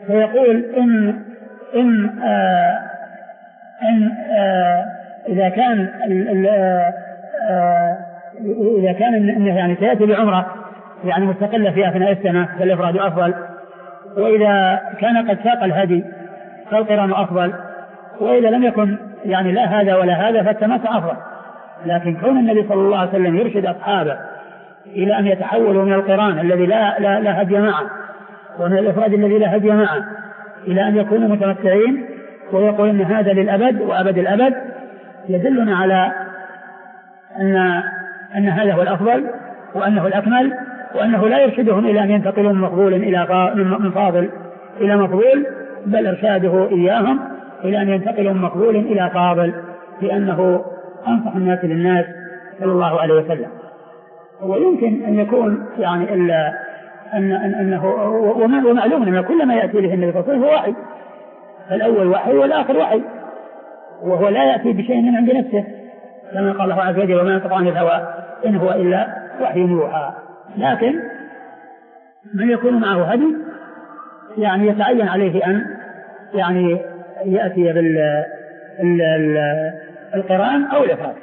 فيقول إن إن آه إن آه إذا كان ال آه إذا كان إنه يعني سيأتي بعمرة يعني مستقلة في أثناء السنة فالإفراد أفضل، وإذا كان قد ساق الهدي فالقران أفضل، وإذا لم يكن يعني لا هذا ولا هذا فالتمتع أفضل. لكن كون النبي صلى الله عليه وسلم يرشد أصحابه إلى أن يتحولوا من القران الذي لا لا, لا هدي معه ومن الإفراد الذي لا هدي معه إلى أن يكونوا متمتعين، ويقول إن هذا للأبد وأبد الأبد، يدلنا على أن أن هذا هو الأفضل وأنه الأكمل، وأنه لا يرشدهم إلى أن ينتقلوا من مفضول إلى من فاضل إلى مفضول، بل إرشاده إياهم إلى أن ينتقلوا من مفضول إلى فاضل، لأنه أنصح الناس للناس صلى الله عليه وسلم. ويمكن أن يكون يعني إلا أن أنه ومعلوم أن كل ما يأتي به النبي صلى الله عليه وسلم هو وحي، فالأول وحي والآخر وحي، وهو لا يأتي بشيء من عند نفسه كما قال الله عز وجل وما ينطق عن الهوى إن هو إلا وحي يوحى. لكن من يكون معه هدي يعني يتعين عليه أن يعني يأتي بالقرآن أو الإفراد.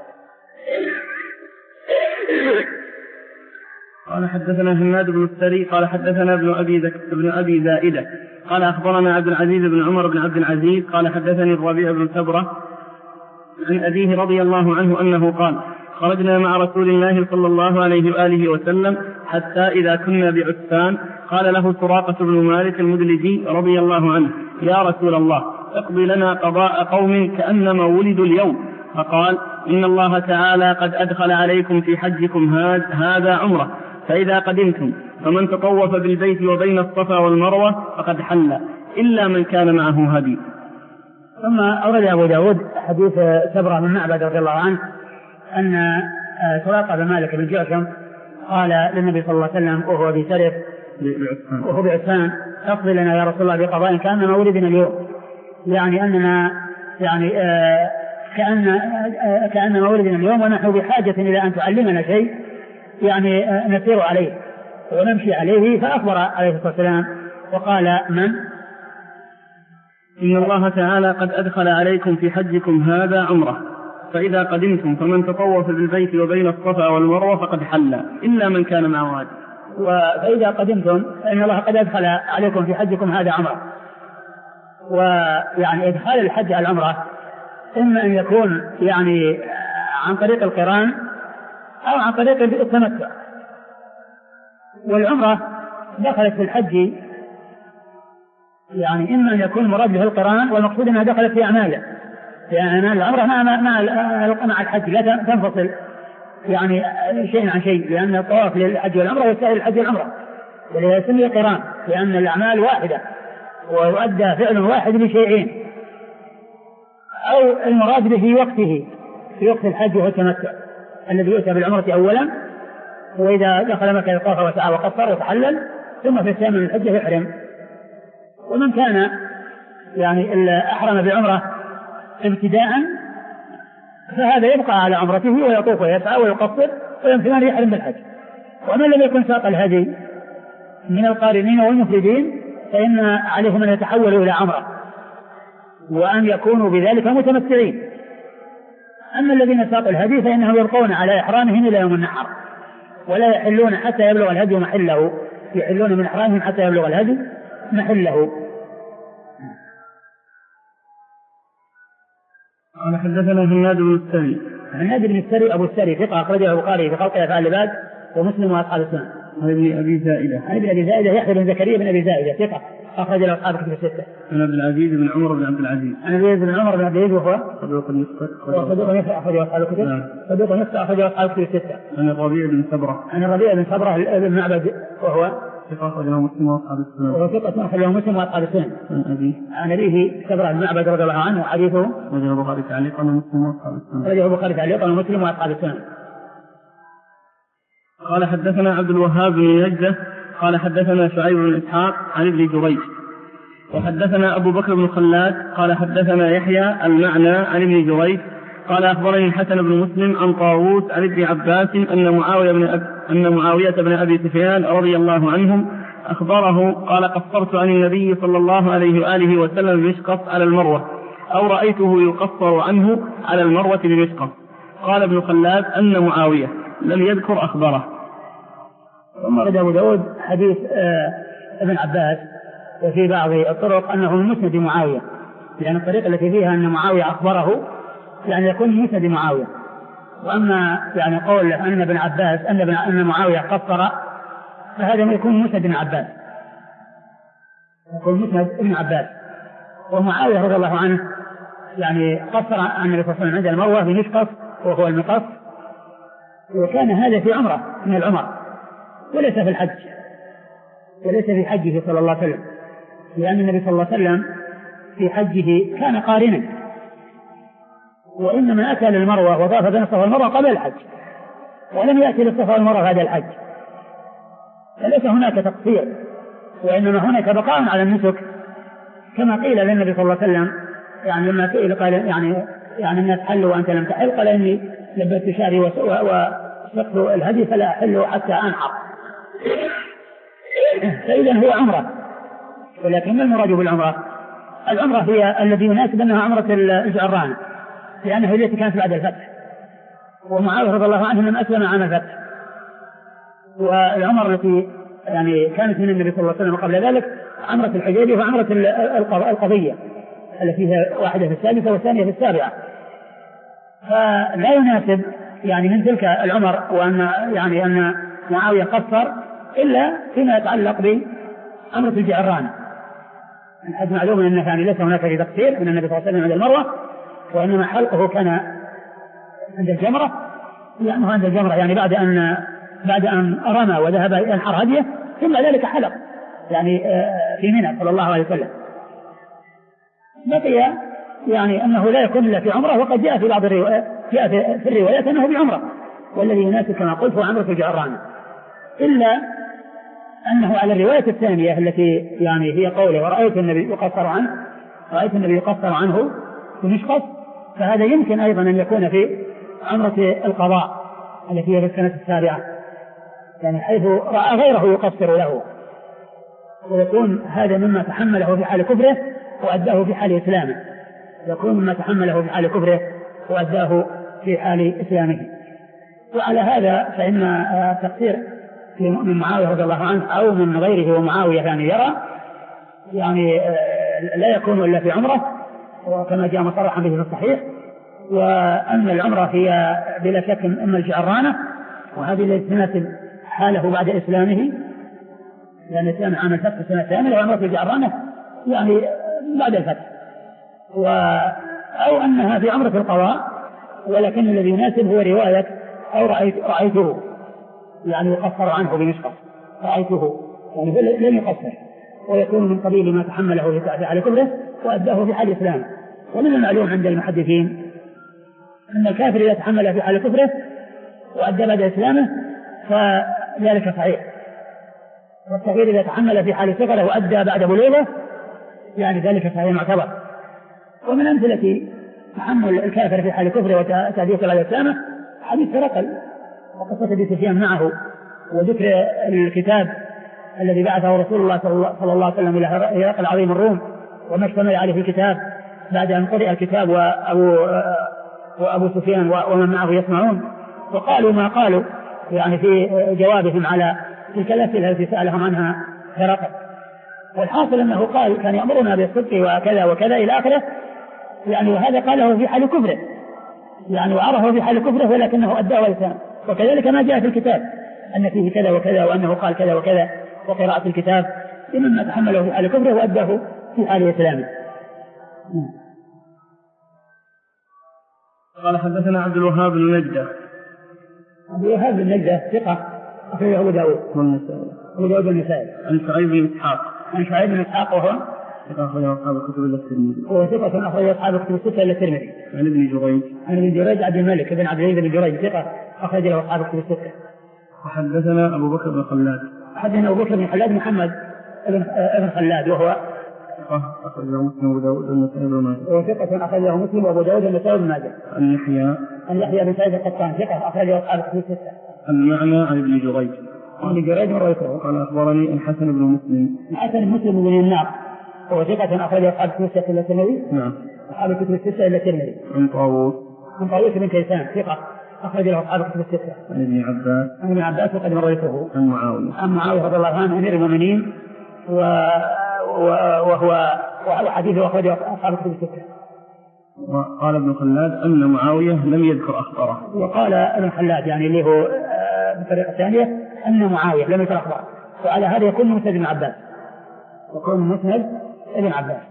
قال حدثنا هناد بن السري قال حدثنا ابن أبي, ذك... ابن أبي زائدة قال أخبرنا عبد العزيز بن عمر بن عبد العزيز قال حدثني الربيع بن سبرة عن أبيه رضي الله عنه أنه قال خرجنا مع رسول الله صلى الله عليه وآله وسلم حتى إذا كنا بعسفان قال له سراقة بن مالك المدلجي رضي الله عنه يا رسول الله اقضي لنا قضاء قوم كأنما ولدوا اليوم، فقال إن الله تعالى قد أدخل عليكم في حجكم هذا عمره، فإذا قدمتم فمن تطوف بالبيت وبين الصفا والمروة فقد حل إلا من كان معه هدي. ثم أورد أبو داود حديث سبرة من معبد رضي الله عنه أن سراقة بن مالك بن جعشم قال للنبي صلى الله عليه وسلم وهو بسرف وهو بعسفان اقضي لنا يا رسول الله بقضاء كأنما ولدنا اليوم، يعني أننا يعني آه كأن آه كأنما ولدنا اليوم ونحن بحاجة إلى أن تعلمنا شيء يعني آه نسير عليه ونمشي عليه. فأخبر عليه الصلاة والسلام وقال من إن الله تعالى قد أدخل عليكم في حجكم هذا عمره، فإذا قدمتم فمن تطوف بالبيت وبين الصفا والمروة فقد حل إلا من كان معه هدي. وفإذا قدمتم فإن الله قد أدخل عليكم في حجكم هذا عمره. ويعني إدخال الحج على العمرة إما أن يكون يعني عن طريق القران أو عن طريق التمتع، والعمرة دخلت في الحج يعني إما أن يكون مراد له القران والمقصود أنها دخلت في أعماله، يعني العمرة مع مع الحج لا تنفصل يعني شيء عن شيء، لأن الطواف للحج والعمرة يستاهل الحج والعمرة، ولذا يسمى قران لأن الأعمال واحدة ويؤدى فعل واحد بشيئين، أو المراد به في وقته في وقت الحج وهو التمتع الذي يؤتى بالعمرة أولا، وإذا دخل مكة طاف وسعى وقصر وتحلل، ثم في الثامن من الحج يحرم. ومن كان يعني أحرم بعمرة ابتداء فهذا يبقى على عمرته ويطوف ويسعى ويقصر ويمكن أن يحرم بالحج. ومن لم يكن ساق الهدي من القارنين والمفردين فإن عليهم أن يتحولوا إلى عمرة وأن يكونوا بذلك متمتعين. أما الذين ساقوا الهدي فإنهم يبقون على إحرامهم إلى يوم النحر ولا يحلون حتى يبلغ الهدي محله، يحلون من إحرامهم حتى يبلغ الهدي محله. قال حدثنا هناد بن السري هناد بن السري أبو السري ثقة أخرجه البخاري في خلق أفعال العباد ومسلم وأصحاب السنن. عن ابن أبي زائدة عن ابن أبي زائدة يحيى بن زكريا بن أبي زائدة ثقة أخرج له أصحاب الكتب الستة. عن عبد العزيز بن عمر بن عبد العزيز عن عبد العزيز بن عمر بن عبد العزيز وهو صدوق صدوق يسرى أخرج أصحاب الكتب صدوق يسرى أخرج أصحاب الكتب الستة. عن الربيع بن سبرة عن الربيع بن سبرة بن معبد وهو ثقة أخرجه مسلم وأصحاب السنن وهو ثقة أخرجه مسلم وأصحاب السنن. عن أبيه عن أبيه سبرة بن معبد رضي الله عنه وحديثه أخرجه البخاري تعليقا ومسلم وأصحاب السنن أخرجه البخاري تعليقا ومسلم وأصحاب السنن. قال حدثنا عبد الوهاب بن نجدة قال حدثنا شعيب بن إسحاق عن ابن جريج وحدثنا أبو بكر بن خلاد قال حدثنا يحيى المعنى عن ابن جريج قال أخبرني الحسن بن مسلم عن طاووس عن ابن عباس أن معاوية بن أب... أن معاوية بن أبي سفيان رضي الله عنهم أخبره قال قصرت عن النبي صلى الله عليه وآله وسلم بمشقص على المروة أو رأيته يقصر عنه على المروة بمشقص. قال ابن خلاد أن معاوية لم يذكر أخبره. ثم رد أبو داود حديث آه ابن عباس وفي بعض الطرق أنه من مسند معاوية، لأن الطريقة التي فيها أن معاوية أخبره يعني يكون من مسند معاوية. وأما يعني قول أن ابن عباس أن, ابن أن معاوية قصر فهذا ما يكون مسند ابن عباس، يكون مسند ابن عباس. ومعاوية رضي الله عنه يعني قصر عن النبي صلى الله عليه وسلم عند المروة بمشقص وهو المقص، وكان هذا في عمرة من العمر وليس في الحج، وليس في حجه صلى الله عليه وسلم، لأن النبي صلى الله عليه وسلم في حجه كان قارنا، وإنما أتى للمروة وطاف بين الصفا والمروة قبل الحج، ولم يأتي للصفا والمروة بعد الحج، فليس هناك تقصير، وإنما هناك بقاء على النسك كما قيل للنبي صلى الله عليه وسلم يعني لما قيل قال يعني يعني الناس حلوا وأنت لم تحل، قال إني لبست شعري وسقت الهدي فلا أحل حتى أنحر. فإذا هو عمرة، ولكن ما المراد بالعمرة؟ العمرة هي الذي يناسب أنها عمرة الجعرانة، لأنها التي كانت بعد الفتح، ومعاوية رضي الله عنه لما أسلم عام الفتح. والعمر التي يعني كانت من النبي صلى الله عليه وسلم قبل ذلك عمرة الحديبية وعمرة القضية التي هي واحدة في السادسة والثانية في السابعة. فلا يناسب يعني من تلك العمر وأن يعني أن معاوية قصر إلا فيما يتعلق بعمرة الجعرانة. الحج معلوم أنه يعني ليس هناك في تقصير من النبي صلى الله عليه وسلم عند المروة، وإنما حلقه كان عند الجمرة، لأنه عند الجمرة يعني بعد أن بعد أن رمى وذهب ينحر هديه ثم ذلك حلق يعني في منى صلى الله عليه وسلم. بقي يعني أنه لا يكون إلا في عمرة، وقد جاء في بعض الروايات جاء في الروايات أنه بعمرة، والذي يناسب كما قلت هو عمرة الجعرانة، إلا أنه على الرواية الثانية التي يعني هي قوله ورأيت النبي يقصر عنه رأيت النبي يقصر عنه بمشقص، فهذا يمكن أيضا أن يكون في عمرة القضاء التي هي في السنة السابعة، يعني حيث رأى غيره يقصر له، ويكون هذا مما تحمله في حال كفره وأداه في حال إسلامه، يكون مما تحمله في حال كفره وأداه في حال إسلامه. وعلى هذا فإن التقصير من معاوية رضي الله عنه أو من غيره ومعاوية يعني يرى يعني لا يكون إلا في عمره، وكما جاء مصرحا به في الصحيح. وأن العمرة هي بلا شك أما الجعرانة، وهذه التي تناسب حاله بعد إسلامه، لأن الإسلام عام الفتح سنة ثانية، وعمرة الجعرانة يعني بعد الفتح، و أو أنها في عمرة القضاء، ولكن الذي يناسب هو رواية أو رأيت رأيته يعني يقصر عنه بمشقص، رأيته يعني لم يقصر، ويكون من قبيل ما تحمله في حال كفره وأداه في حال إسلامه. ومن المعلوم عند المحدثين أن الكافر إذا تحمل في حال كفره وأدى بعد إسلامه فذلك صحيح، والصغير إذا تحمل في حال صغره وأدى بعد بلوغه يعني ذلك صحيح معتبر. ومن أمثلة تحمل الكافر في حال كفره وتأديته بعد إسلامه حديث هرقل وقصة أبي سفيان معه، وذكر الكتاب الذي بعثه رسول الله صلى الله عليه وسلم إلى هرقل عظيم الروم، وما اشتمل عليه في الكتاب بعد أن قرئ الكتاب وأبو, وأبو سفيان ومن معه يسمعون، وقالوا ما قالوا يعني في جوابهم على تلك الأسئلة التي سألهم عنها هرقل. والحاصل أنه قال كان يأمرنا بالصدق وكذا وكذا إلى آخره، يعني وهذا قاله في حال كفره، يعني وعرفه في حال كفره ولكنه أداه الإسلام. وكذلك ما جاء في الكتاب أن فيه كذا وكذا وأنه قال كذا وكذا، وقراءة الكتاب مما تحمله في حال كفره وأداه في حال إسلامه. قال حدثنا عبد الوهاب بن نجدة. عبد الوهاب بن نجدة ثقة أخرجه أبو داود أبو داود النسائي. عن شعيب بن إسحاق عن شعيب بن إسحاق وهو ثقة أخرجه أصحاب الكتب إلا الترمذي. وهو ثقة أخرجه أصحاب الكتب الستة إلا الترمذي. عن ابن جريج عن ابن جريج عبد الملك بن عبد العزيز بن جريج ثقة أخرجه أصحاب الكتب الستة. وحدثنا أبو بكر بن خلاد. حدثنا أبو بكر بن خلاد محمد ابن ابن خلاد وهو أخرجه مسلم وأبو داود والنسائي بن ماجه. وهو ثقة أخرجه مسلم وأبو داود والنسائي بن ماجه. عن يحيى عن يحيى بن سعيد القطان ثقة أخرجه أصحاب الكتب الستة. عن معنى عن ابن جريج. ابن جريج مر ذكره. قال أخبرني الحسن بن مسلم. الحسن بن مسلم بن النار هو ثقة أخرج أصحاب الكتب الستة إلا الترمذي. نعم. أصحاب الكتب الستة إلا الترمذي. عن طاووس. عن طاووس بن كيسان ثقة أخرج له أصحاب الكتب الستة. عن ابن عباس. عن ابن عباس وقد مر ذكره. عن معاوية. عن معاوية رضي الله عنه أمير المؤمنين و... و... وهو وحديثه أخرجه أصحاب الكتب الستة. وقال ابن خلاد أن معاوية لم يذكر أخباره. وقال ابن خلاد يعني اللي هو بطريقة ثانية أن معاوية لم يذكر أخباره، وعلى هذا يكون مسند ابن عباس، يكون مسند ابن عباس.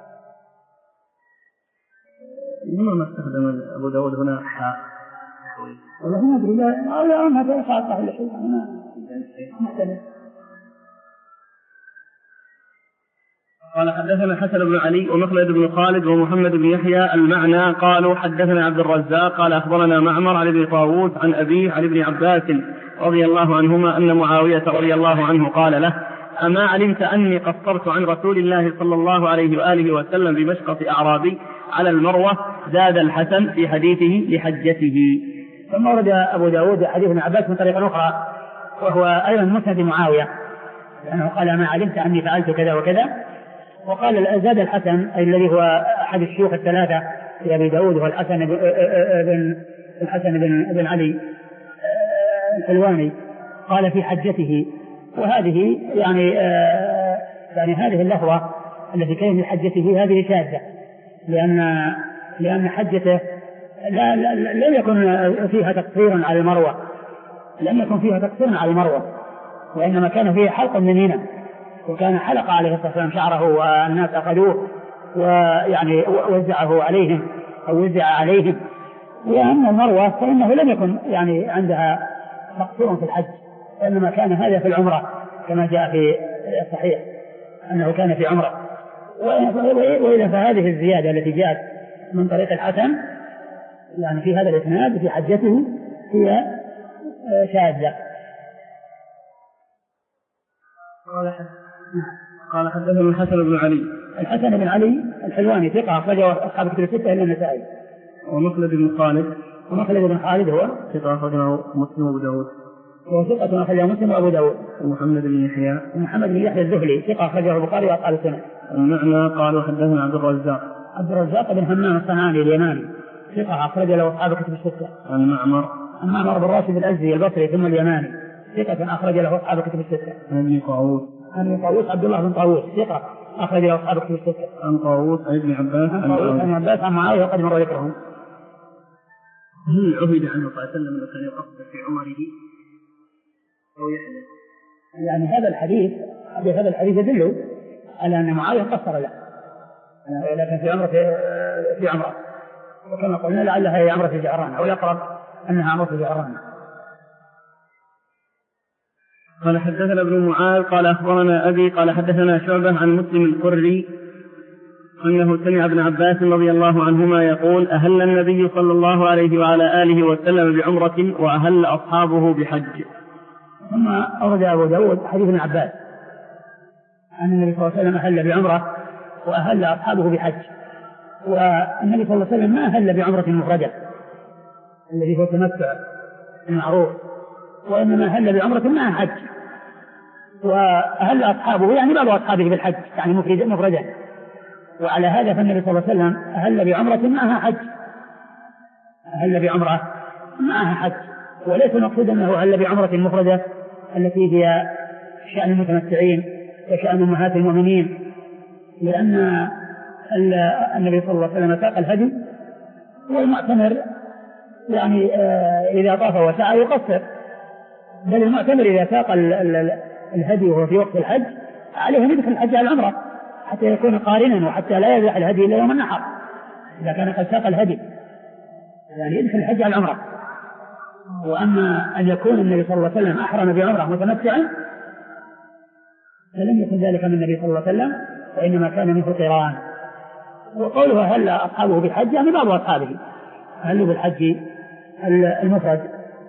لما ما استخدم أبو داود هنا حاء؟ والله ما أدري، لا لا ما في خاصة صح ولا شيء، أنا ما قال حدثنا حسن بن علي ومخلد بن خالد ومحمد بن يحيى المعنى قالوا حدثنا عبد الرزاق قال أخبرنا معمر عن ابن طاووس عن أبيه عن ابن عباس رضي الله عنهما أن معاوية رضي الله عنه قال له: أما علمت أني قصرت عن رسول الله صلى الله عليه وآله وسلم بمشقة أعرابي على المروة؟ زاد الحسن في حديثه لحجته. ثم ورد أبو داود حديث ابن عباس من طريقة أخرى وهو أيضا مسند معاوية، لأنه قال: ما علمت أني فعلت كذا وكذا. وقال زاد الحسن أي الذي هو أحد الشيوخ الثلاثة في أبي داود هو الحسن بن الحسن بن بن علي الحلواني، قال في حجته. وهذه يعني يعني هذه اللفظة التي كانت في حجته هذه شاذة، لأن لأن حجته لا لم يكن فيها تقصير على المروة، لم يكن فيها تقصير على المروة، وإنما كان فيها حلق من منى، وكان حلق عليه الصلاة والسلام شعره والناس أخذوه ويعني وزعه عليهم أو وزع عليهم. وأما المروة فإنه لم يكن يعني عندها تقصير في الحج، وإنما كان هذا في العمرة كما جاء في الصحيح أنه كان في عمرة. وإذا فهذه الزيادة التي جاءت من طريق الحسن يعني في هذا الإسناد في حجته هي شاذة. قال حدثنا الحسن بن علي. الحسن بن علي الحلواني ثقة أخرجه أصحاب الكتب الستة إلا النسائي. ومخلد بن خالد. ومخلد بن خالد هو ثقة أخرجه مسلم وأبو داود. هو ثقة أخرجه مسلم وأبو داود. ومحمد بن يحيى. ومحمد بن يحيى الذهلي ثقة أخرجه البخاري وأصحاب السنة. المعنى قالوا حدثنا عبد الرزاق. عبد الرزاق بن همام الصنعاني اليماني ثقة أخرج له أصحاب الكتب الستة. عن معمر. عن معمر بن راشد الأزدي البصري ثم اليماني ثقة أخرج له أصحاب الكتب الستة. عن ابن طاووس. عن طاووس عبد الله بن طاووس ثقة أخرج له أصحاب الكتب الستة. عن طاووس عن ابن عباس. عن طاووس عن عباس عن معاوية وقد مر ذكرهم. هل عهد عنه صلى الله عليه وسلم أنه كان يقصر في عمره أو يحدث؟ يعني هذا الحديث هذا الحديث يدل على أن معاوية قصر له، لكن في عمرة في عمرة وكما قلنا لعلها هي عمرة الجعران أو يقرب أنها عمرة الجعران. قال حدثنا ابن معاذ قال أخبرنا أبي قال حدثنا شعبة عن مسلم القري أنه سمع ابن عباس رضي الله عنهما يقول: أهل النبي صلى الله عليه وعلى آله وسلم بعمرة وأهل أصحابه بحج. ثم أورد أبو داود حديث ابن عباس أن النبي صلى الله عليه وسلم أهل بعمرة وأهل أصحابه بحج. والنبي صلى الله عليه وسلم ما أهل بعمرة مفردة الذي هو التمتع المعروف، وإنما أهل بعمرة معها حج. وأهل أصحابه يعني بعض أصحابه بالحج يعني مفردة. وعلى هذا فالنبي صلى الله عليه وسلم أهل بعمرة معها حج، أهل بعمرة معها حج، وليس المقصود أنه أهل بعمرة مفردة التي هي شأن المتمتعين وشأن أمهات المؤمنين، لأن النبي صلى الله عليه وسلم ساق الهدي، والمعتمر يعني إذا طاف وسعى يقصر، بل المعتمر إذا ساق الهدي وهو في وقت الحج عليه أن يدخل الحج على العمرة حتى يكون قارنا وحتى لا يذبح الهدي إلا يوم النحر إذا كان قد ساق الهدي، يعني يدخل الحج على العمرة. وأما أن يكون النبي صلى الله عليه وسلم أحرم بعمرة متمتعا فلم يكن ذلك من النبي صلى الله عليه وسلم، وإنما كان منه قران. وقوله هل أصحابه بالحج يعني بعض أصحابه هل بالحج المفرد.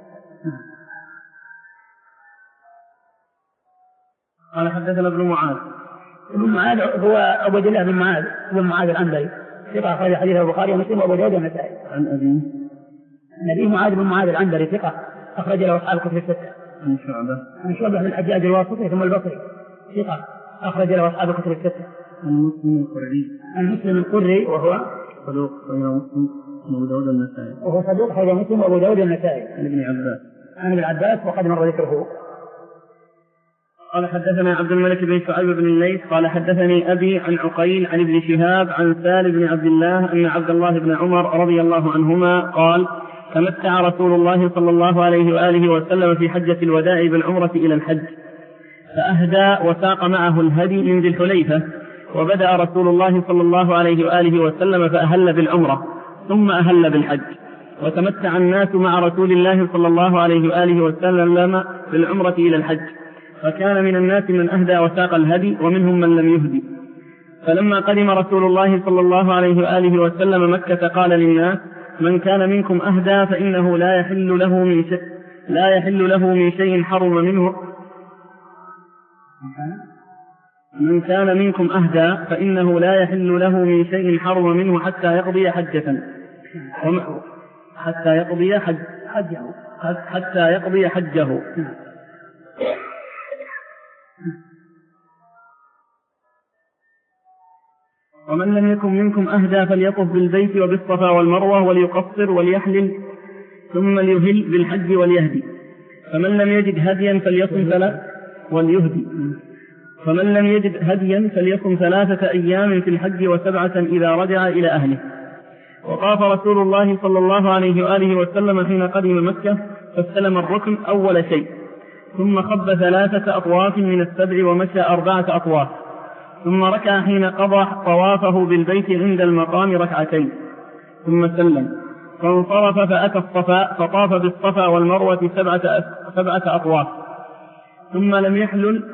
قال حدثنا ابن معاذ. ابن معاذ هو عبد الله بن معاذ بن معاذ العنبري ثقة أخرج حديث البخاري ومسلم وأبو داود والنسائي. عن أبي النبي معاذ بن معاذ العنبري ثقة أخرج له أصحاب الكتب الستة. عن شعبة عن شعبة بن الحجاج الواسطي ثم البصري ثقة أخرج له أصحاب الكتب الستة. عن مسلم القري عن مسلم القري وهو صدوق رواه مسلم وأبو داود النسائي وهو صدوق رواه مسلم وأبو داود النسائي. عن ابن عباس عن ابن عباس وقد مر ذكره. قال حدثنا عبد الملك بن شعيب بن الليث قال حدثني أبي عن عقيل عن ابن شهاب عن سالم بن عبد الله أن عبد الله بن عمر رضي الله عنهما قال تمتع رسول الله صلى الله عليه وآله وسلم في حجة الوداع بالعمرة إلى الحج فأهدى وساق معه الهدي من ذي الحليفة وبدأ رسول الله صلى الله عليه وآله وسلم فأهل بالعمرة ثم أهل بالحج وتمتع الناس مع رسول الله صلى الله عليه وآله وسلم بالعمرة إلى الحج فكان من الناس من أهدى وساق الهدي ومنهم من لم يهدي. فلما قدم رسول الله صلى الله عليه وآله وسلم مكة قال للناس من كان منكم أهدى فإنه لا يحل له من شيء لا يحل له من شيء حرم منه من كان منكم أهدى فإنه لا يحل له من شيء حرم منه حتى يقضي حجة حتى يقضي حج حجه حتى يقضي حجه. ومن لم يكن منكم أهدى فليطف بالبيت وبالصفا والمروة وليقصر وليحلل ثم ليهل بالحج وليهدي. فمن لم يجد هديا فليصم ثلاث وليهدي فمن لم يجد هديا فليصم ثلاثة أيام في الحج وسبعة إذا رجع إلى أهله. وطاف رسول الله صلى الله عليه وآله وسلم حين قدم مكة فاستلم الركن أول شيء ثم خب ثلاثة أطواف من السبع ومشى أربعة أطواف ثم ركع حين قضى طوافه بالبيت عند المقام ركعتين ثم سلم فانصرف فأتى الصفا فطاف بالصفا والمروة سبعة, سبعة أطواف ثم لم يحلل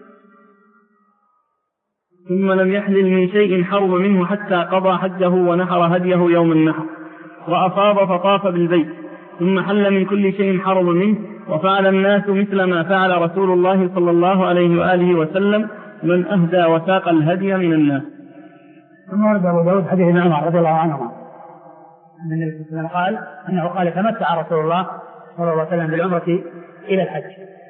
ثم لم يحلل من شيء حرم منه حتى قضى حجه ونحر هديه يوم النحر وأفاض فطاف بالبيت ثم حل من كل شيء حرم منه وفعل الناس مثل ما فعل رسول الله صلى الله عليه وآله وسلم من أهدى وساق الهدي من الناس. ثم ورد أبو داود حديث ابن عمر رضي الله عنهما أن النبي صلى الله عليه وسلم قال أنه قال تمتع رسول الله صلى الله عليه وسلم بالعمرة إلى الحج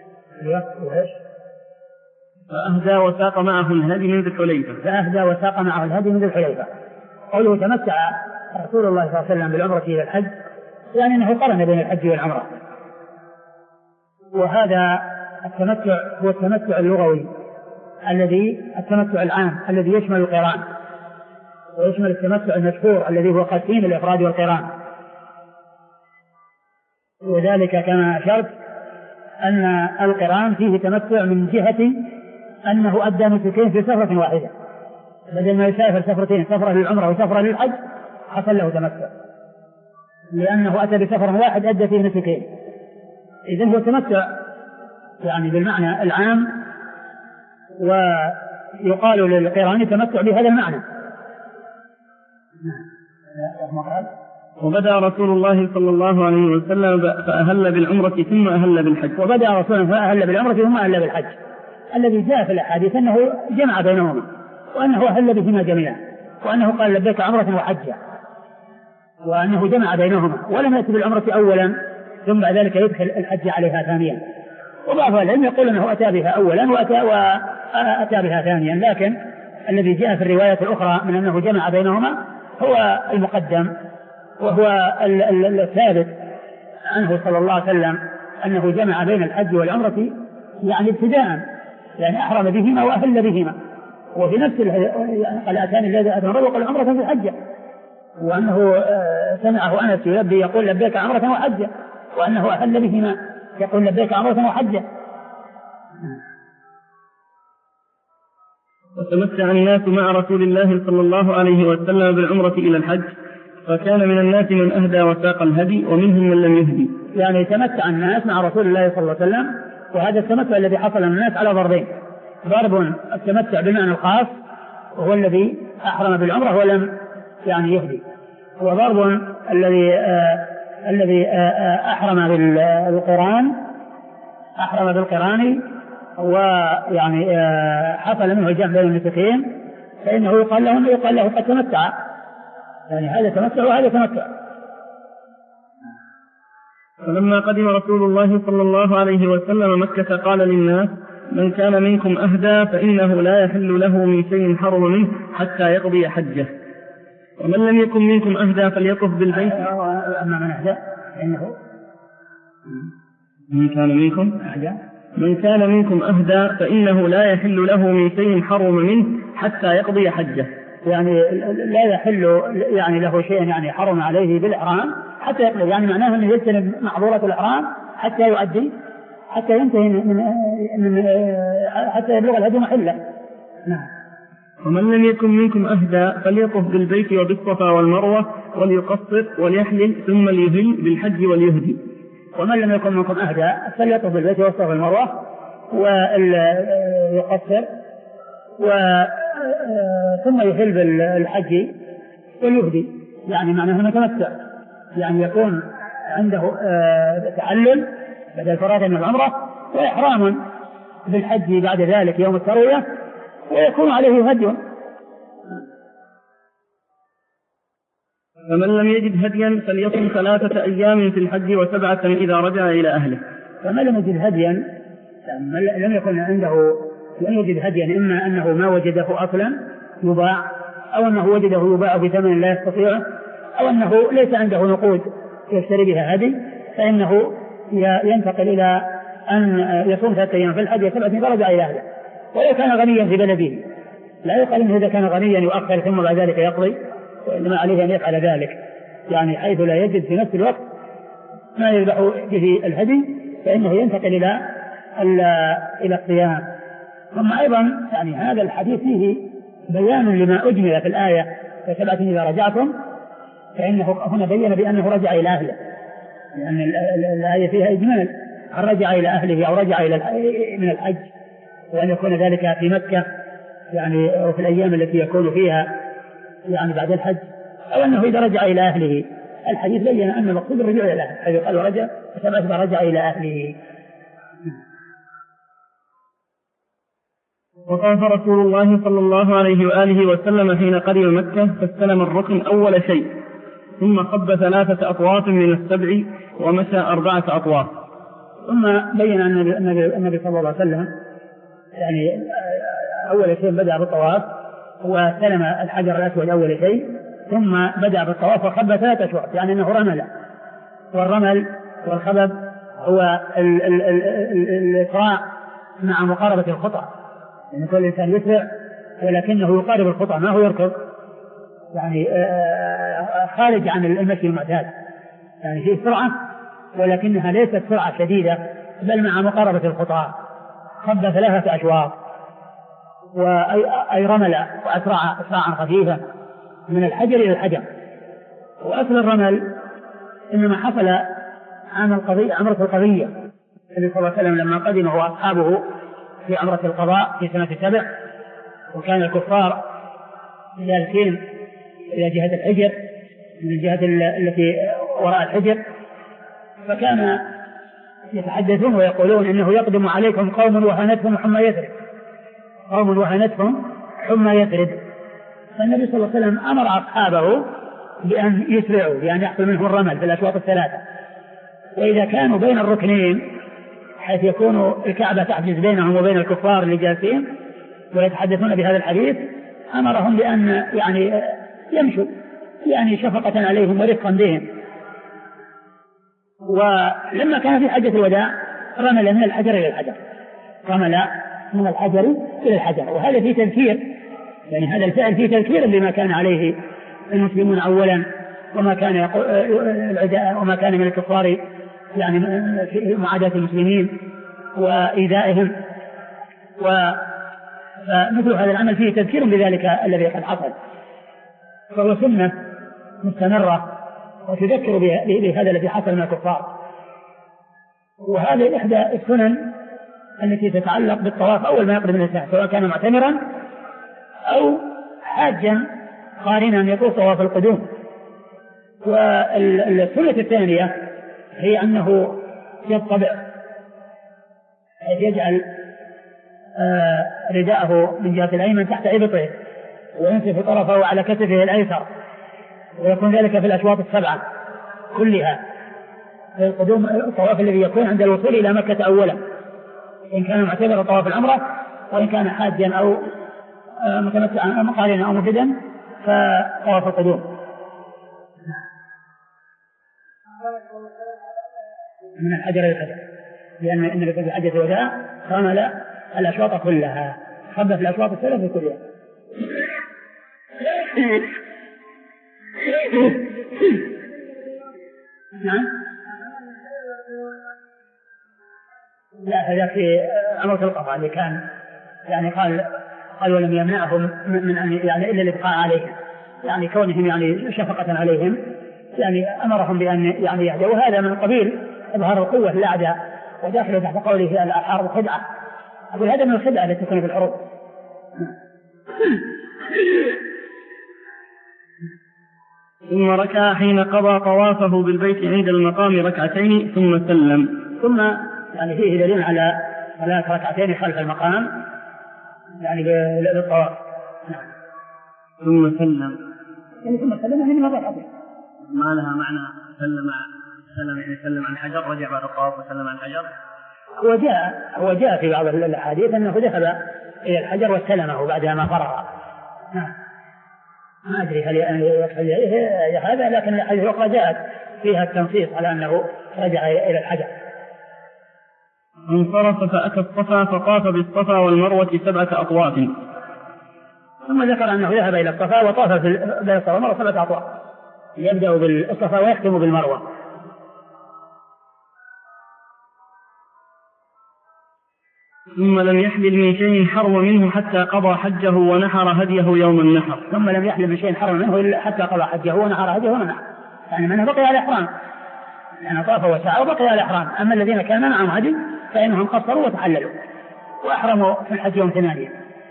فأهدى وساق معه الهدي من ذي الحليفة فأهدى وساق معه الهدي من ذي الحليفة. قوله تمتع رسول الله صلى الله عليه وسلم بالعمرة إلى الحج يعني أنه قرن بين الحج والعمرة. وهذا التمتع هو التمتع اللغوي الذي التمتع العام الذي يشمل القران ويشمل التمتع المشهور الذي هو قسيم الإفراد والقران. وذلك كما أشرت أن القران فيه تمتع من جهة أنه أدى نسكين في سفرة واحدة بدل ما يسافر سفرتين سفرة للعمرة وسفرة للحج حصل له تمتع لأنه أتى بسفر واحد أدى فيه نسكين. إذن هو تمتع يعني بالمعنى العام ويقال للقران تمتع بهذا المعنى. وبدأ رسول الله صلى الله عليه وسلم فأهل بالعمرة ثم أهل بالحج وبدأ رسول الله فأهل بالعمرة ثم أهل بالحج الذي جاء في الأحاديث أنه جمع بينهما وأنه أهل بهما جميعا وأنه قال لبيك عمرة وحجة وأنه جمع بينهما ولم يأتي بالعمرة أولا ثم بعد ذلك يدخل الحج عليها ثانيا. وبعض العلم يقول أنه أتى بها أولا وأتى, وأتى بها ثانيا لكن الذي جاء في الرواية الأخرى من أنه جمع بينهما هو المقدم وهو الثابت عنه صلى الله عليه وسلم أنه جمع بين الحج والعمرة يعني ابتداء يعني أحرم بهما وأهل بهما. وفي نفس قال أتاني الذي أتنروق العمرة في الحجة وأنه سمعه أنس يلبي يقول لبيك عمرة وحجة وأنه أهل بهما يقول لبيك عمرة وحجة. وتمتع الناس مع رسول الله صلى الله عليه وسلم بالعمرة إلى الحج فكان من الناس من أهدى وساق الهدي ومنهم من لم يهدي. يعني تمتع الناس مع رسول الله صلى الله عليه وسلم وهذا التمتع الذي حصل من الناس على ضربين ضرب التمتع بالمعنى الخاص وهو الذي أحرم بالعمرة ولم يعني يهدي وضرب الذي آه الذي آه آه أحرم بالقران أحرم بالقران ويعني آه حصل منه الجمع بين النسكين فإنه يقال له يقال له قد تمتع يعني هذا تمتع وهذا تمتع. فلما قدم رسول الله صلى الله عليه وسلم مكة قال للناس: من كان منكم أهدى فإنه لا يحل له من شيء حرم منه حتى يقضي حجه، ومن لم يكن منكم أهدى فليطف بالبيت. أما من أهدى فإنه من كان منكم أهدى من كان منكم أهدى فإنه لا يحل له من شيء حرم منه حتى يقضي حجه، يعني لا يحل يعني له شيء يعني حرم عليه بالإحرام حتى يقضي، يعني معناه أنه يجتنب محظورة الإحرام حتى يؤدي حتى ينتهي من, من حتى يبلغ الهدي محله. نعم. ومن لم يكن منكم أهدى فليطف بالبيت وبالصفا والمروة وليقصر وليحلل ثم ليهل بالحج وليهدي. ومن لم يكن منكم أهدى فليطف بالبيت والصفا والمروة ويقصر و ثم يهل بالحج ويهدي، يعني معناه متمتع، يعني يكون عنده تعلل بدل فراد من العمرة وإحرام بالحج بعد ذلك يوم التروية ويكون عليه هدي. فمن لم يجد هديا فليصم ثلاثة أيام في الحج وسبعة إذا رجع إلى أهله. فمن لم يجد هديا لم يكن عنده لم يجد هديا، إما أنه ما وجده أصلا يباع، أو أنه وجده يباع بثمن لا يستطيعه، أو أنه ليس عنده نقود يشتري بها هدي، فإنه ينتقل إلى أن يصوم ثلاثة أيام في الحج وسبعة إذا رجع إلى أهله. ولو كان غنيا في بلده لا يقال إنه إذا كان غنيا يؤخر ثم بعد ذلك يقضي، وإنما عليه أن يفعل ذلك، يعني حيث لا يجد في نفس الوقت ما يذبح به الهدي فإنه ينتقل إلى إلى الصيام. ثم أيضا يعني هذا الحديث فيه بيان لما أجمل في الآية فسبعة إذا رجعتم، فإنه هنا بين بأنه رجع إلى أهله، لأن يعني الآية فيها إجمال هل رجع إلى أهله أو رجع إلى من الحج، وأن يكون ذلك في مكة يعني أو في الأيام التي يكون فيها يعني بعد الحج، أو أنه إذا رجع إلى أهله. الحديث بين أن المقصود الرجوع إلى أهله، حيث قال رجع فسبعة إذا رجع إلى أهله. وطاف رسول الله صلى الله عليه وآله وسلم حين قدم مكة فاستلم الركن أول شيء، ثم خب ثلاثة أطواف من السبع ومشى أربعة أطواف. ثم بين أن النبي صلى الله عليه وسلم يعني أول شيء بدأ بالطواف وسلم الحجر الأسود أول شيء، ثم بدأ بالطواف وخب ثلاثة أشواط، يعني أنه رمل، والرمل والخبب هو الإسراع مع مقاربة الخطأ، يعني كل إنسان يسرع ولكنه يقارب الخطأ ما هو يركض، يعني خارج عن المشي المعتاد، يعني في سرعة ولكنها ليست سرعة شديدة بل مع مقاربة الخطأ. خب ثلاثة أشواط وأي رمل وأسرع إسراعا خفيفا من الحجر إلى الحجر. وأصل الرمل إنما حصل عن القضية عمرة القضية، النبي صلى الله عليه وسلم لما قدم هو أصحابه في عمرة القضاء في سنة سبع، وكان الكفار جالسين إلى جهة الحجر من الجهة التي وراء الحجر، فكان يتحدثون ويقولون إنه يقدم عليكم قوم وهنتهم حمى يثرب، قوم وهنتهم حمى يثرب. فالنبي صلى الله عليه وسلم أمر أصحابه بأن يسرعوا بأن يحصل منهم الرمل في الأشواط الثلاثة، وإذا كانوا بين الركنين حيث يكون الكعبة تحجز بينهم وبين الكفار اللي جالسين ويتحدثون بهذا الحديث، أمرهم بأن يعني يمشوا يعني شفقة عليهم ورفقا بهم. ولما كان في حجة الوداع رمل من الحجر إلى الحجر، رمل من الحجر إلى الحجر، وهذا فيه تذكير، يعني هذا الفعل فيه تذكير بما كان عليه المسلمون أولا وما كان يقول العداء وما كان من الكفار يعني في معاداة المسلمين وإيذائهم، ومثل هذا العمل فيه تذكير بذلك الذي قد حصل، فهو سنة مستمرة وتذكر بهذا الذي حصل من الكفار. وهذه إحدى السنن التي تتعلق بالطواف أول ما يقدم الإنسان، سواء كان معتمرا أو حاجا قارنا يطوف طواف القدوم. والسنة الثانية هي أنه يطبع يجعل آه رداءه من جهة الأيمن تحت إبطه وينصف طرفه على كتفه الأيسر، ويكون ذلك في الأشواط السبعة كلها، القدوم الطواف الذي يكون عند الوصول إلى مكة أولا، إن كان معتبر طواف العمرة، وإن كان حاجا أو متمتعا أو مقارنا أو مفردا فطواف القدوم. من الحجر إلى الحجر، لأن النبي في حجة الوداع كمل الأشواط كلها، خبث الأشواط الثلاث كلها. نعم. لا هذا في عمرة القضاء اللي كان يعني قال قال ولم يمنعهم من أن يعني إلا الإبقاء عليهم، يعني كونهم يعني شفقة عليهم يعني أمرهم بأن يعني يعدوا، وهذا من قبيل إظهار القوة للأعداء، وداخله تحت قوله الحرب خدعة. أقول هذا من الخدعة التي تكون في الحروب. ثم ركع حين قضى طوافه بالبيت عند المقام ركعتين ثم سلم. ثم يعني فيه دليل على ثلاث ركعتين خلف المقام يعني بالطواف. ثم سلم يعني ثم سلم هذه مرة عظيمة. ما لها معنى سلم سلم يعني سلم عن الحجر رجع بعد الطواف وسلم عن الحجر. هو جاء هو جاء في بعض الأحاديث أنه ذهب إلى الحجر واستلمه بعدما فرغ. نعم. ما أدري هل يدخل هذا، لكن الحديث الأخرى جاءت فيها التنصيص على أنه رجع إلى الحجر. انصرف فأتى الصفا فطاف بالصفا والمروة سبعة أطواف. ثم ذكر أنه ذهب إلى الصفا وطاف بين الصفا والمروة سبعة أطواف، يبدأ بالصفا ويختم بالمروة. ثم لم يحلل من شيء حرم منه حتى قضى حجه ونحر هديه يوم النحر. ثم لم يحلل من شيء حرم منه حتى قضى حجه ونحر هديه يوم النحر، يعني منه بقي على الإحرام، يعني طاف وسعى وبقي على الإحرام. أما الذين كان معهم هدي فإنهم قصروا وتحللوا وأحرموا في الحج يوم ثمانية.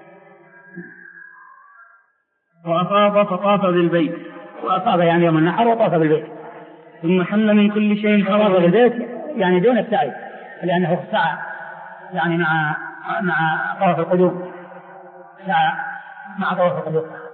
وأفاض فطاف بالبيت. وأفاض يعني يوم النحر وطاف بالبيت. ثم حل من كل شيء حرم بالبيت يعني دون السعي، لأنه سعى يعني مع مع طواف القدوم، سعى مع طواف القدوم.